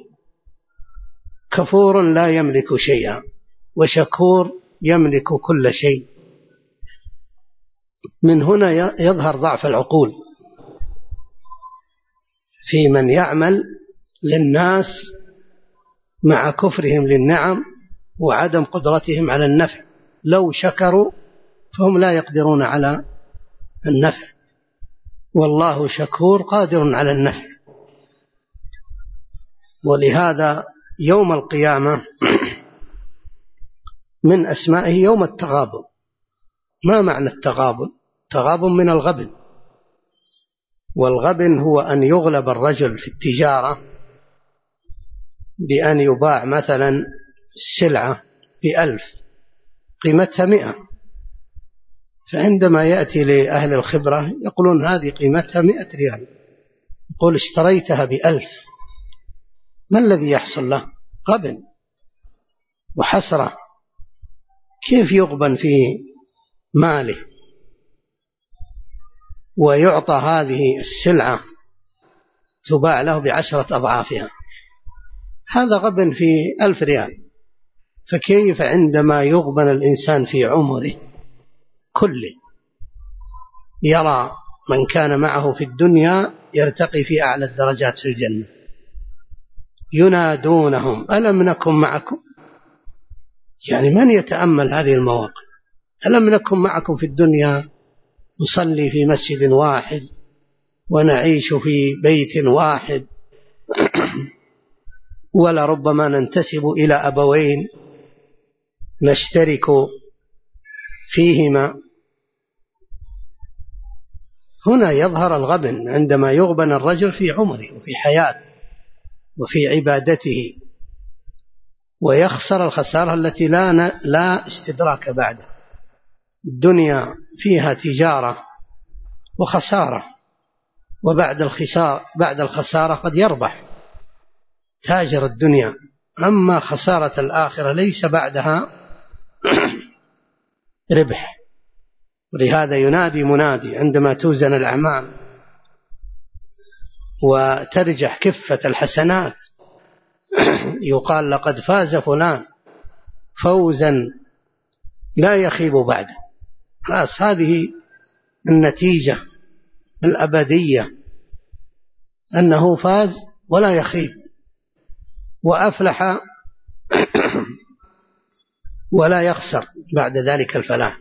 كفور لا يملك شيئا، وشكور يملك كل شيء. من هنا يظهر ضعف العقول في من يعمل للناس مع كفرهم للنعم وعدم قدرتهم على النفع. لو شكروا فهم لا يقدرون على النفع، والله شكور قادر على النفع. ولهذا يوم القيامة من أسمائه يوم التغابن. ما معنى التغابن؟ تغابن من الغبن، والغبن هو أن يغلب الرجل في التجارة بأن يباع مثلا السلعة ب1,000 قيمتها 100، فعندما يأتي لأهل الخبرة يقولون هذه قيمتها 100 ريال، يقول اشتريتها ب1,000. ما الذي يحصل له؟ غبن وحسرة. كيف يغبن في ماله ويعطى هذه السلعة تباع له ب10 أضعافها؟ هذا غبن في 1,000 ريال. فكيف عندما يغبن الإنسان في عمره كله، يرى من كان معه في الدنيا يرتقي في أعلى الدرجات في الجنة، ينادونهم ألم نكن معكم؟ يعني من يتأمل هذه المواقف؟ ألم نكن معكم في الدنيا نصلي في مسجد واحد ونعيش في بيت واحد ولربما ننتسب إلى أبوين نشترك فيهما. هنا يظهر الغبن عندما يغبن الرجل في عمره وفي حياته وفي عبادته، ويخسر الخسارة التي لا استدراك بعده. الدنيا فيها تجارة وخسارة، بعد الخسارة قد يربح تاجر الدنيا. أما خسارة الآخرة ليس بعدها ربح. ولهذا ينادي منادي عندما توزن الأعمال وترجح كفة الحسنات، يقال لقد فاز فلان فوزا لا يخيب بعده. خلاص، هذه النتيجة الأبدية، أنه فاز ولا يخيب، وأفلح ولا يخسر بعد ذلك الفلاح.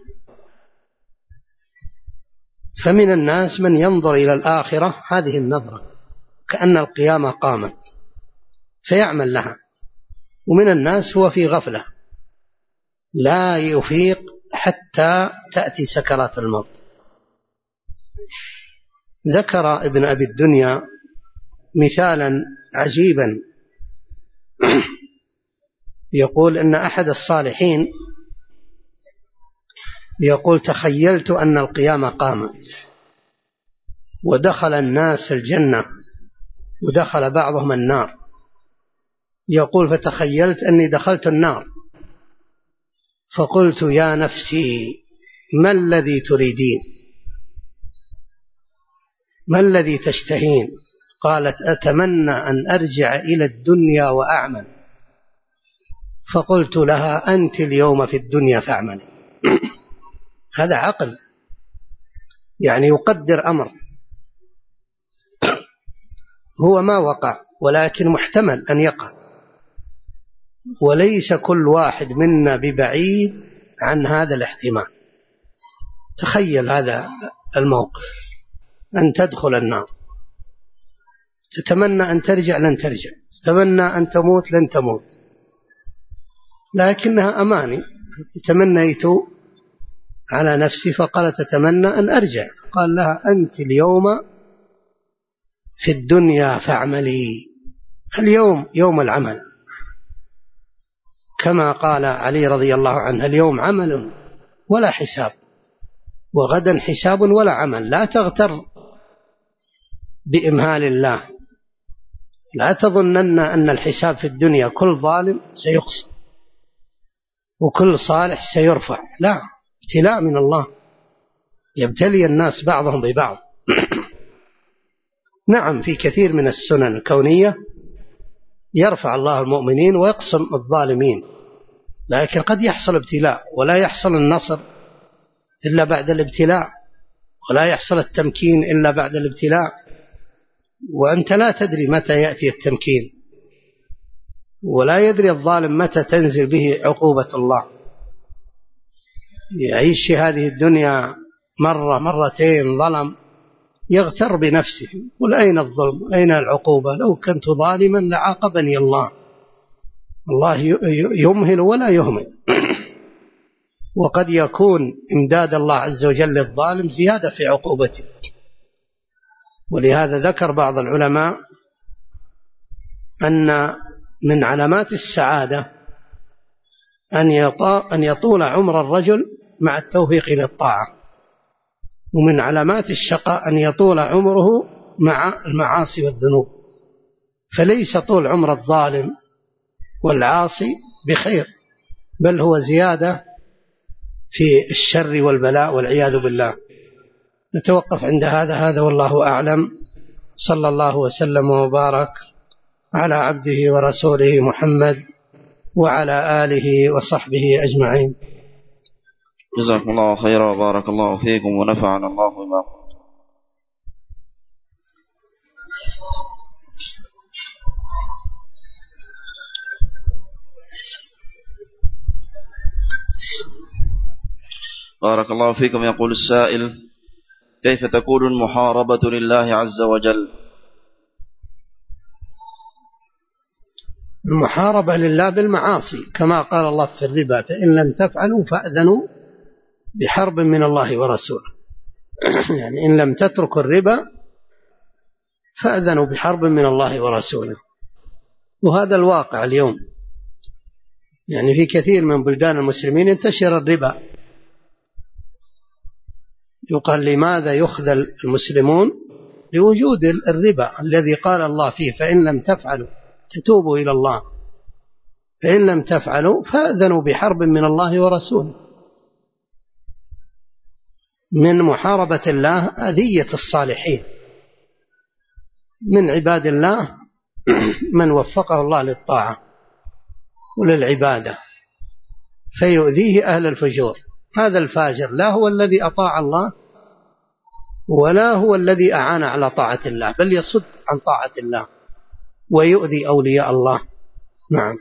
فمن الناس من ينظر إلى الآخرة هذه النظرة كأن القيامة قامت فيعمل لها، ومن الناس هو في غفلة لا يفيق حتى تأتي سكرات الموت. ذكر ابن أبي الدنيا مثالا عجيبا، يقول إن أحد الصالحين يقول تخيلت أن القيامة قامت ودخل الناس الجنة ودخل بعضهم النار، يقول فتخيلت أني دخلت النار فقلت يا نفسي ما الذي تريدين؟ ما الذي تشتهين؟ قالت أتمنى أن أرجع إلى الدنيا وأعمل. فقلت لها أنت اليوم في الدنيا فاعملي. هذا عقل، يعني يقدر أمر هو ما وقع ولكن محتمل أن يقع، وليس كل واحد منا ببعيد عن هذا الاحتمال. تخيل هذا الموقف، أن تدخل النار، تتمنى أن ترجع لن ترجع، تتمنى أن تموت لن تموت، لكنها أماني. تمنيت على نفسي فقالت تتمنى أن أرجع. قال لها أنت اليوم في الدنيا فاعملي. اليوم يوم العمل، كما قال علي رضي الله عنه اليوم عمل ولا حساب، وغدا حساب ولا عمل. لا تغتر بإمهال الله، لا تظنن أن الحساب في الدنيا كل ظالم سيقصى وكل صالح سيرفع، لا، ابتلاء من الله، يبتلي الناس بعضهم ببعض. نعم، في كثير من السنن الكونية يرفع الله المؤمنين ويقسم الظالمين، لكن قد يحصل ابتلاء، ولا يحصل النصر إلا بعد الابتلاء، ولا يحصل التمكين إلا بعد الابتلاء، وأنت لا تدري متى يأتي التمكين، ولا يدري الظالم متى تنزل به عقوبة الله. يعيش في هذه الدنيا مرة مرتين ظلم، يغتر بنفسه، قل أين الظلم أين العقوبة؟ لو كنت ظالما لعاقبني الله. الله يمهل ولا يهمل. وقد يكون إمداد الله عز وجل للظالم زيادة في عقوبته. ولهذا ذكر بعض العلماء أن من علامات السعادة أن يطول عمر الرجل مع التوفيق للطاعة، ومن علامات الشقاء أن يطول عمره مع المعاصي والذنوب. فليس طول عمر الظالم والعاصي بخير، بل هو زيادة في الشر والبلاء والعياذ بالله. نتوقف عند هذا والله أعلم. صلى الله وسلم وبارك على عبده ورسوله محمد وعلى آله وصحبه أجمعين. جزاكم الله خيرا وبارك الله فيكم ونفعنا الله بما قلتم. بارك الله فيكم. يقول السائل: كيف تكون المحاربة لله عز وجل؟ المحاربة لله بالمعاصي، كما قال الله في الربا: فإن لم تفعلوا فأذنوا بحرب من الله ورسوله. يعني إن لم تتركوا الربا فأذنوا بحرب من الله ورسوله. وهذا الواقع اليوم، يعني في كثير من بلدان المسلمين ينتشر الربا. يقال لماذا يخذل المسلمون؟ لوجود الربا الذي قال الله فيه: فإن لم تفعلوا تتوبوا إلى الله، فإن لم تفعلوا فأذنوا بحرب من الله ورسوله. من محاربة الله أذية الصالحين من عباد الله، من وفقه الله للطاعة وللعبادة، فيؤذيه أهل الفجور. هذا الفاجر لا هو الذي أطاع الله ولا هو الذي أعان على طاعة الله، بل يصد عن طاعة الله ويؤذي أولياء الله. نعم.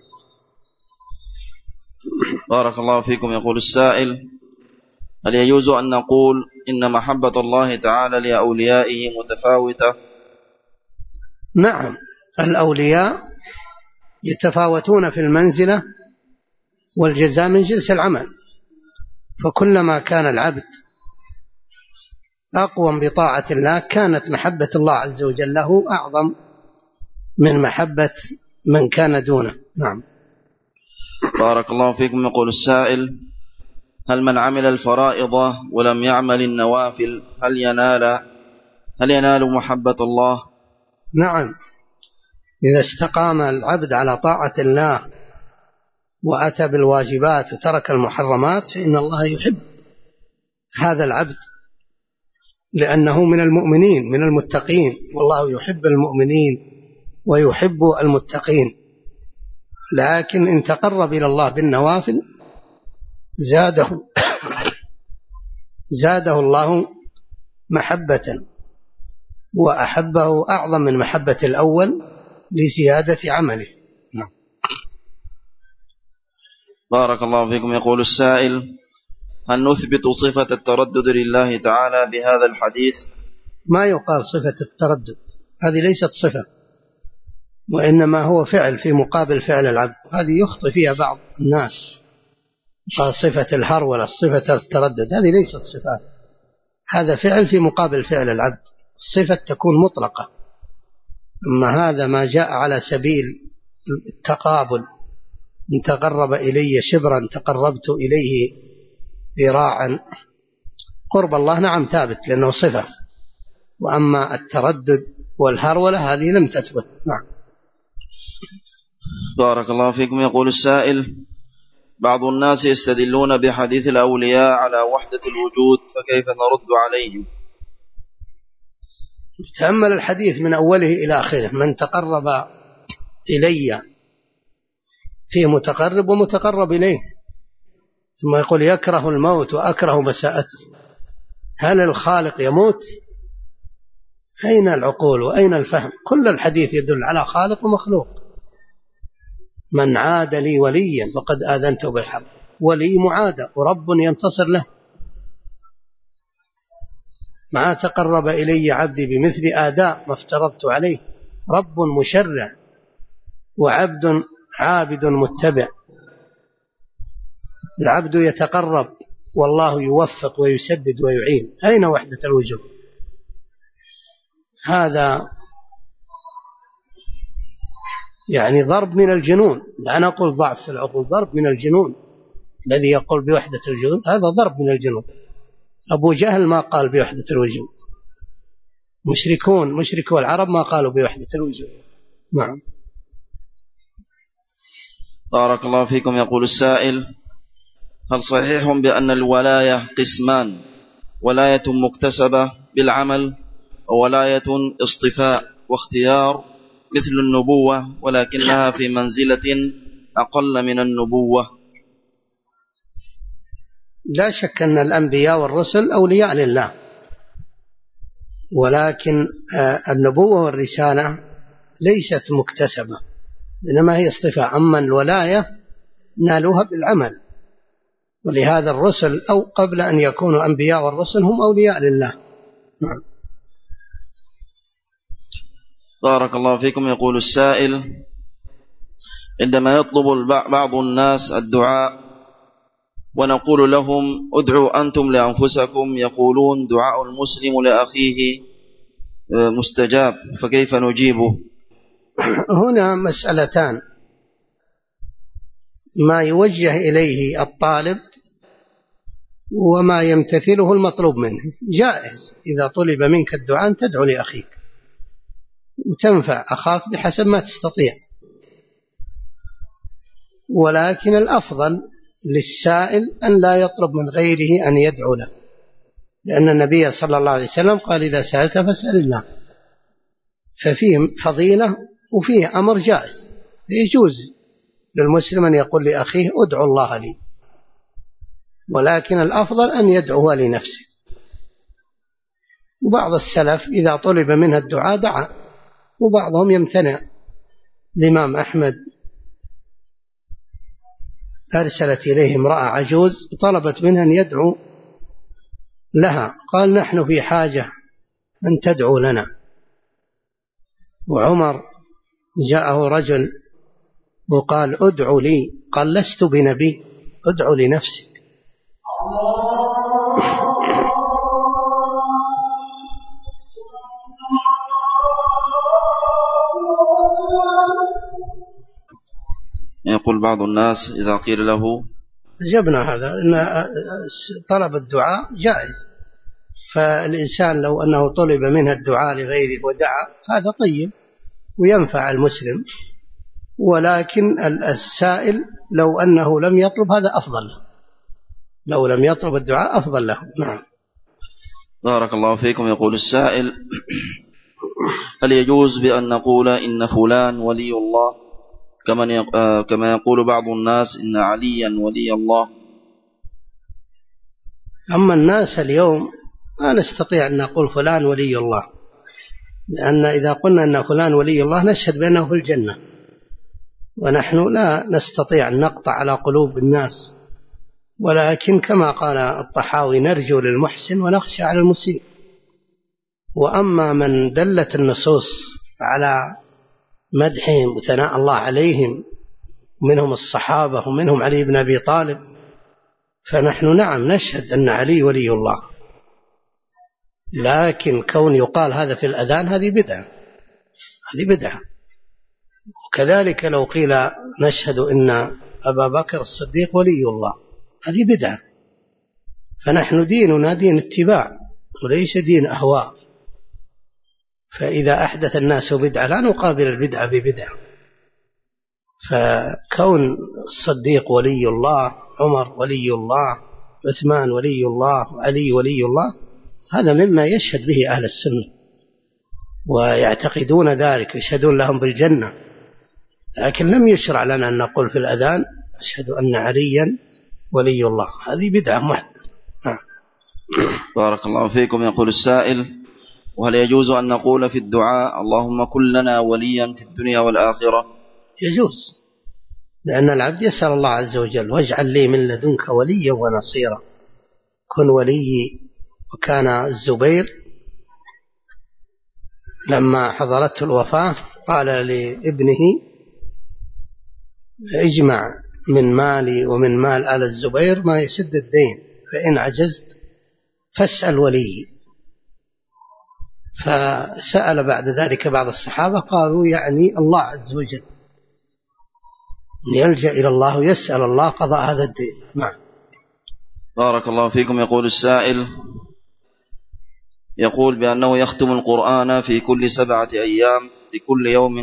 بارك الله فيكم. يقول السائل: هل يجوز أن نقول إن محبة الله تعالى لأوليائه متفاوتة؟ نعم، الأولياء يتفاوتون في المنزلة والجزاء من جنس العمل، فكلما كان العبد أقوم بطاعة الله كانت محبة الله عز وجل له أعظم من محبة من كان دونه. نعم. بارك الله فيكم. يقول السائل: هل من عمل الفرائض ولم يعمل النوافل هل ينال محبة الله؟ نعم، إذا استقام العبد على طاعة الله وأتى بالواجبات وترك المحرمات فإن الله يحب هذا العبد، لأنه من المؤمنين من المتقين، والله يحب المؤمنين ويحب المتقين. لكن إن تقرب إلى الله بالنوافل زاده الله محبة وأحبه أعظم من محبة الأول لزيادة عمله. نعم. بارك الله فيكم. يقول السائل: هل نثبت صفة التردد لله تعالى بهذا الحديث؟ ما يقال صفة التردد، هذه ليست صفة، وإنما هو فعل في مقابل فعل العبد، هذه يخطئ فيها بعض الناس، قال صفة الهرولة صفة التردد، هذه ليست صفات، هذا فعل في مقابل فعل العبد، الصفة تكون مطلقة. أما هذا ما جاء على سبيل التقابل، إن تقرب إلي شبرا تقربت إليه ذراعا، قرب الله نعم ثابت لأنه صفة، وأما التردد والهرولة هذه لم تثبت. نعم. بارك الله فيكم. يقول السائل: بعض الناس يستدلون بحديث الأولياء على وحدة الوجود، فكيف نرد عليهم؟ تأمل الحديث من أوله إلى آخره، من تقرب إلي، فيه متقرب ومتقرب إليه، ثم يقول يكره الموت وأكره مساءته. هل الخالق يموت؟ أين العقول وأين الفهم؟ كل الحديث يدل على خالق ومخلوق. من عاد لي وليا فقد آذنته بالحرب، ولي معادى ورب ينتصر له. ما تقرب إلي عبدي بمثل آداء ما افترضت عليه، رب مشرع وعبد عابد متبع. العبد يتقرب والله يوفق ويسدد ويعين، أين وحدة الوجود؟ هذا يعني ضرب من الجنون، لا نقول ضعف في العقول، ضرب من الجنون. الذي يقول بوحدة الوجود هذا ضرب من الجنون. أبو جهل ما قال بوحدة الوجود، مشركو العرب ما قالوا بوحدة الوجود. نعم. بارك الله فيكم. يقول السائل: هل صحيح بأن الولاية قسمان، ولاية مكتسبة بالعمل وولاية اصطفاء واختيار مثل النبوة، ولكنها في منزلة أقل من النبوة؟ لا شك أن الأنبياء والرسل أولياء لله، ولكن النبوة والرسالة ليست مكتسبة، إنما هي اصطفاء. أما الولاية نالوها بالعمل، ولهذا الرسل أو قبل أن يكونوا أنبياء والرسل هم أولياء لله. نعم. بارك الله فيكم. يقول السائل: عندما يطلب بعض الناس الدعاء ونقول لهم ادعوا أنتم لأنفسكم، يقولون دعاء المسلم لأخيه مستجاب، فكيف نجيبه؟ هنا مسألتان: ما يوجه إليه الطالب وما يمتثله المطلوب منه. جائز إذا طلب منك الدعاء تدعو لأخيك وتنفع أخاك بحسب ما تستطيع، ولكن الأفضل للسائل أن لا يطلب من غيره أن يدعو له، لأن النبي صلى الله عليه وسلم قال إذا سألت فاسأل الله، ففيه فضيلة وفيه أمر جائز. يجوز للمسلم أن يقول لأخيه ادعو الله لي، ولكن الأفضل أن يدعو لنفسه. وبعض السلف إذا طلب منه الدعاء دعا، وبعضهم يمتنع. الإمام أحمد أرسلت إليه امرأة عجوز وطلبت منه أن يدعو لها، قال نحن في حاجة أن تدعو لنا. وعمر جاءه رجل وقال ادعو لي، قال لست بنبي، ادعو لنفسك. يقول بعض الناس إذا قيل له جبنا هذا إن طلب الدعاء جائز، فالإنسان لو أنه طلب منه الدعاء لغيره ودعا هذا طيب وينفع المسلم، ولكن السائل لو أنه لم يطلب هذا أفضل له، لو لم يطلب الدعاء أفضل له. نعم. بارك الله فيكم. يقول السائل: هل يجوز بأن نقول إن فلان ولي الله كما يقول بعض الناس إن عليا ولي الله؟ أما الناس اليوم ما نستطيع أن نقول فلان ولي الله، لأن إذا قلنا أن فلان ولي الله نشهد بأنه في الجنة، ونحن لا نستطيع أن نقطع على قلوب الناس، ولكن كما قال الطحاوي: نرجو للمحسن ونخشى على المسيء. وأما من دلت النصوص على مدحهم وثناء الله عليهم، منهم الصحابة ومنهم علي بن أبي طالب، فنحن نعم نشهد أن علي ولي الله، لكن كون يقال هذا في الأذان هذه بدعة. وكذلك لو قيل نشهد أن أبا بكر الصديق ولي الله، هذه بدعة. فنحن ديننا دين اتباع وليس دين أهواء، فإذا أحدث الناس بدعة لا نقابل البدعة ببدعة. فكون الصديق ولي الله، عمر ولي الله، عثمان ولي الله، وعلي ولي الله، هذا مما يشهد به أهل السنة ويعتقدون ذلك، يشهدون لهم بالجنة. لكن لم يشرع لنا أن نقول في الأذان أشهد أن عليا ولي الله، هذه بدعة محدثة. بارك الله فيكم. يقول السائل: وهل يجوز أن نقول في الدعاء اللهم كن لنا وليا في الدنيا والآخرة؟ يجوز، لأن العبد يسأل الله عز وجل: واجعل لي من لدنك وليا ونصيرا، كن ولي. وكان الزبير لما حضرته الوفاة قال لابنه: اجمع من مالي ومن مال آل الزبير ما يسد الدين، فإن عجزت فاسأل ولي. فسأل بعد ذلك بعض الصحابة قالوا: يعني الله عز وجل، يلجأ إلى الله ويسأل الله قضاء هذا الدين. نعم. بارك الله فيكم. يقول السائل: يقول بأنه يختم القرآن في كل 7 أيام، لكل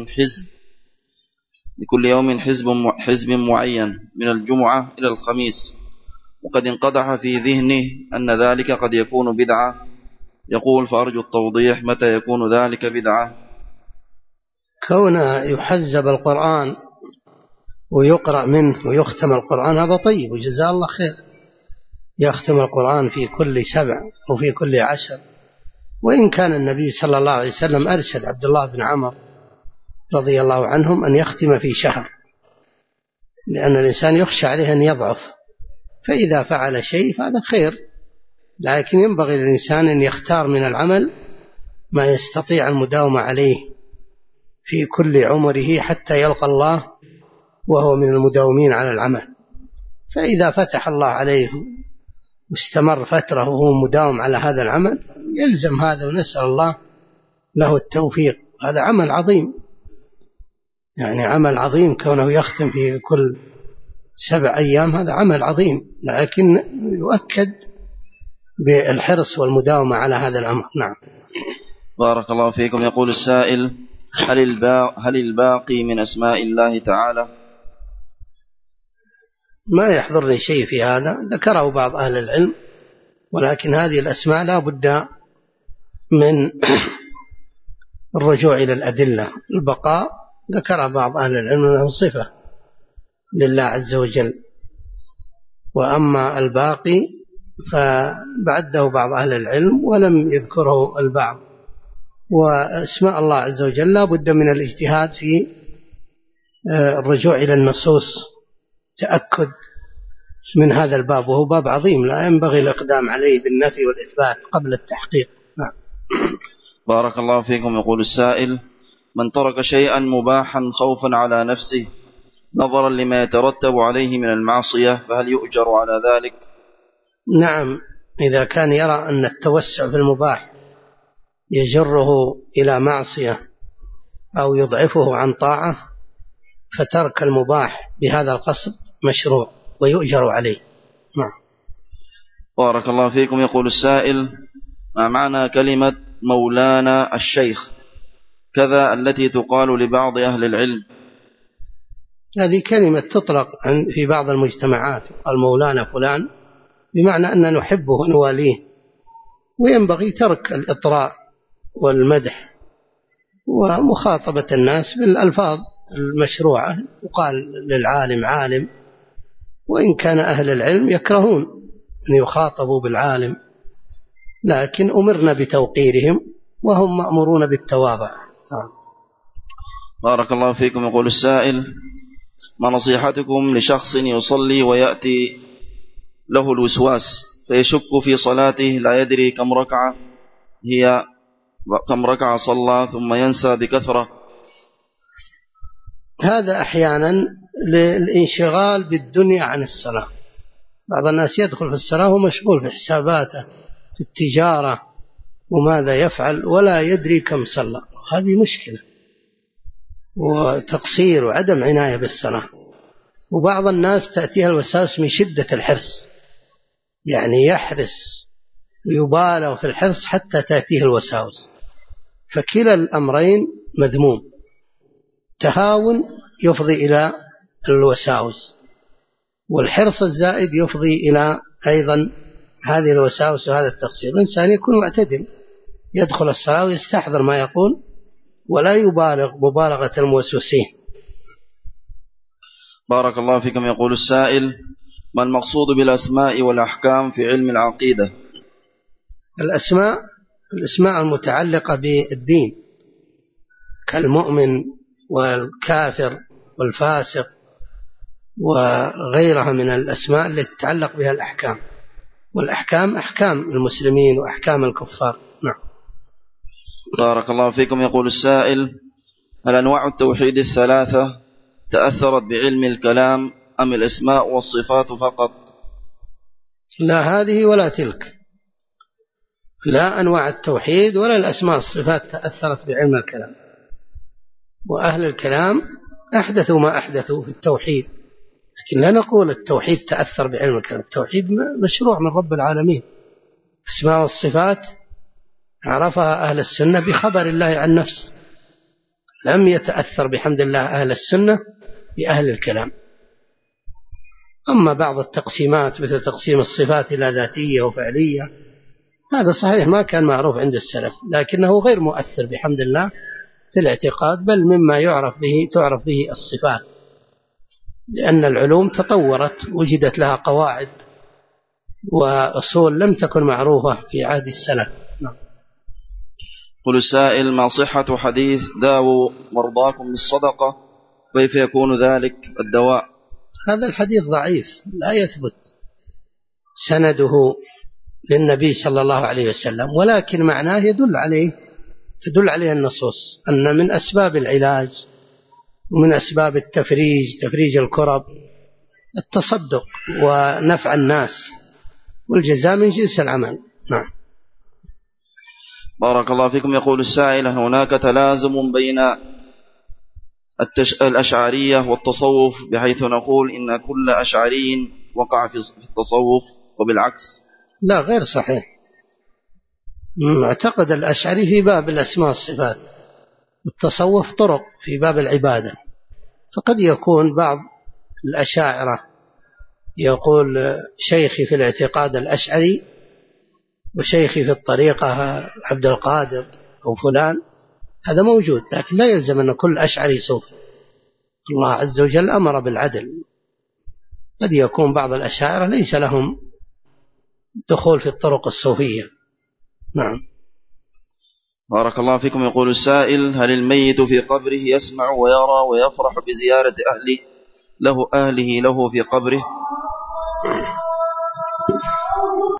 يوم حزب معين من الجمعة إلى الخميس، وقد انقدح في ذهنه أن ذلك قد يكون بدعة. يقول: فأرجو التوضيح، متى يكون ذلك بدعة؟ كون يحزب القرآن ويقرأ منه ويختم القرآن هذا طيب وجزاه الله خير، يختم القرآن في كل 7 وفي كل 10. وإن كان النبي صلى الله عليه وسلم أرشد عبد الله بن عمر رضي الله عنهم أن يختم في شهر، لأن الإنسان يخشى عليه أن يضعف، فإذا فعل شيء فهذا خير، لكن ينبغي للإنسان أن يختار من العمل ما يستطيع المداومة عليه في كل عمره حتى يلقى الله وهو من المداومين على العمل. فإذا فتح الله عليه واستمر فترة وهو مداوم على هذا العمل يلزم هذا، ونسأل الله له التوفيق. هذا عمل عظيم، يعني عمل عظيم كونه يختم في كل 7 أيام، هذا عمل عظيم، لكن يؤكد بالحرص والمداومة على هذا الأمر. نعم. بارك الله فيكم. يقول السائل: هل الباقي من أسماء الله تعالى؟ ما يحضرني شيء في هذا، ذكره بعض أهل العلم، ولكن هذه الأسماء لا بد من الرجوع إلى الأدلة. البقاء ذكر بعض أهل العلم أنه صفة لله عز وجل، وأما الباقي فبعده بعض أهل العلم ولم يذكره البعض. وأسماء الله عز وجل لا بد من الاجتهاد في الرجوع إلى النصوص، تأكد من هذا الباب، وهو باب عظيم لا ينبغي الإقدام عليه بالنفي والإثبات قبل التحقيق. نعم. بارك الله فيكم. يقول السائل: من ترك شيئا مباحا خوفا على نفسه نظرا لما يترتب عليه من المعصية، فهل يؤجر على ذلك؟ نعم، إذا كان يرى أن التوسع في المباح يجره إلى معصية أو يضعفه عن طاعة، فترك المباح بهذا القصد مشروع ويؤجر عليه. نعم. بارك الله فيكم. يقول السائل: ما معنى كلمة مولانا الشيخ كذا التي تقال لبعض أهل العلم؟ هذه كلمة تطلق في بعض المجتمعات، قال مولانا فلان، بمعنى أن نحبه ونواليه، وينبغي ترك الإطراء والمدح ومخاطبة الناس بالألفاظ المشروعة. وقال للعالم عالم، وإن كان أهل العلم يكرهون أن يخاطبوا بالعالم، لكن أمرنا بتوقيرهم وهم مأمورون بالتواضع. بارك الله فيكم. يقول السائل: ما نصيحتكم لشخص يصلي ويأتي له الوسواس فيشك في صلاته، لا يدري كم ركعة صلى، ثم ينسى بكثرة؟ هذا أحيانا للانشغال بالدنيا عن الصلاة. بعض الناس يدخل في الصلاة ومشغول في حساباته في التجارة وماذا يفعل ولا يدري كم صلى. هذه مشكلة وتقصير وعدم عناية بالصلاة. وبعض الناس تأتيها الوساوس من شدة الحرص، يعني يحرص ويبالغ في الحرص حتى تأتيه الوساوس، فكلا الأمرين مذموم. تهاون يفضي إلى الوساوس، والحرص الزائد يفضي إلى أيضا هذه الوساوس وهذا التقصير. الإنسان يكون معتدل، يدخل الصلاة ويستحضر ما يقول ولا يبالغ مبالغة الموسوسين. بارك الله فيكم. يقول السائل: ما المقصود بالأسماء والأحكام في علم العقيدة؟ الأسماء المتعلقة بالدين كالمؤمن والكافر والفاسق وغيرها من الأسماء التي تتعلق بها الأحكام، والأحكام أحكام المسلمين وأحكام الكفار. نعم. بارك الله فيكم. يقول السائل: هل أنواع التوحيد الثلاثة تأثرت بعلم الكلام أم الأسماء والصفات فقط؟ لا هذه ولا تلك، لا أنواع التوحيد ولا الأسماء والصفات تأثرت بعلم الكلام. وأهل الكلام أحدثوا ما أحدثوا في التوحيد، لكن لا نقول التوحيد تأثر بعلم الكلام. التوحيد مشروع من رب العالمين. الأسماء والصفات عرفها أهل السنة بخبر الله عن نفسه، لم يتأثر بحمد الله أهل السنة بأهل الكلام. أما بعض التقسيمات مثل تقسيم الصفات إلى ذاتية وفعلية، هذا صحيح ما كان معروف عند السلف، لكنه غير مؤثر بحمد الله في الاعتقاد، بل مما تعرف به الصفات، لأن العلوم تطورت، وجدت لها قواعد وأصول لم تكن معروفة في عهد السلف. قل السائل: ما صحة حديث داووا مرضاكم بالصدقة، كيف يكون ذلك الدواء؟ هذا الحديث ضعيف لا يثبت سنده للنبي صلى الله عليه وسلم، ولكن معناه تدل عليه النصوص أن من أسباب العلاج ومن أسباب تفريج الكرب التصدق ونفع الناس، والجزاء من جنس العمل. نعم. بارك الله فيكم. يقول السائل: هناك تلازم بين الأشعرية والتصوف، بحيث نقول إن كل أشعري وقع في التصوف وبالعكس؟ لا، غير صحيح. معتقد الأشعري في باب الأسماء والصفات، والتصوف طرق في باب العبادة. فقد يكون بعض الأشاعرة يقول شيخي في الاعتقاد الأشعري وشيخي في الطريقة عبد القادر أو فلان، هذا موجود، لكن لا يلزم أن كل أشعري صوفي. الله عز وجل أمر بالعدل. قد يكون بعض الأشاعرة ليس لهم دخول في الطرق الصوفية. نعم. بارك الله فيكم. يقول السائل: هل الميت في قبره يسمع ويرى ويفرح بزيارة أهله له في قبره؟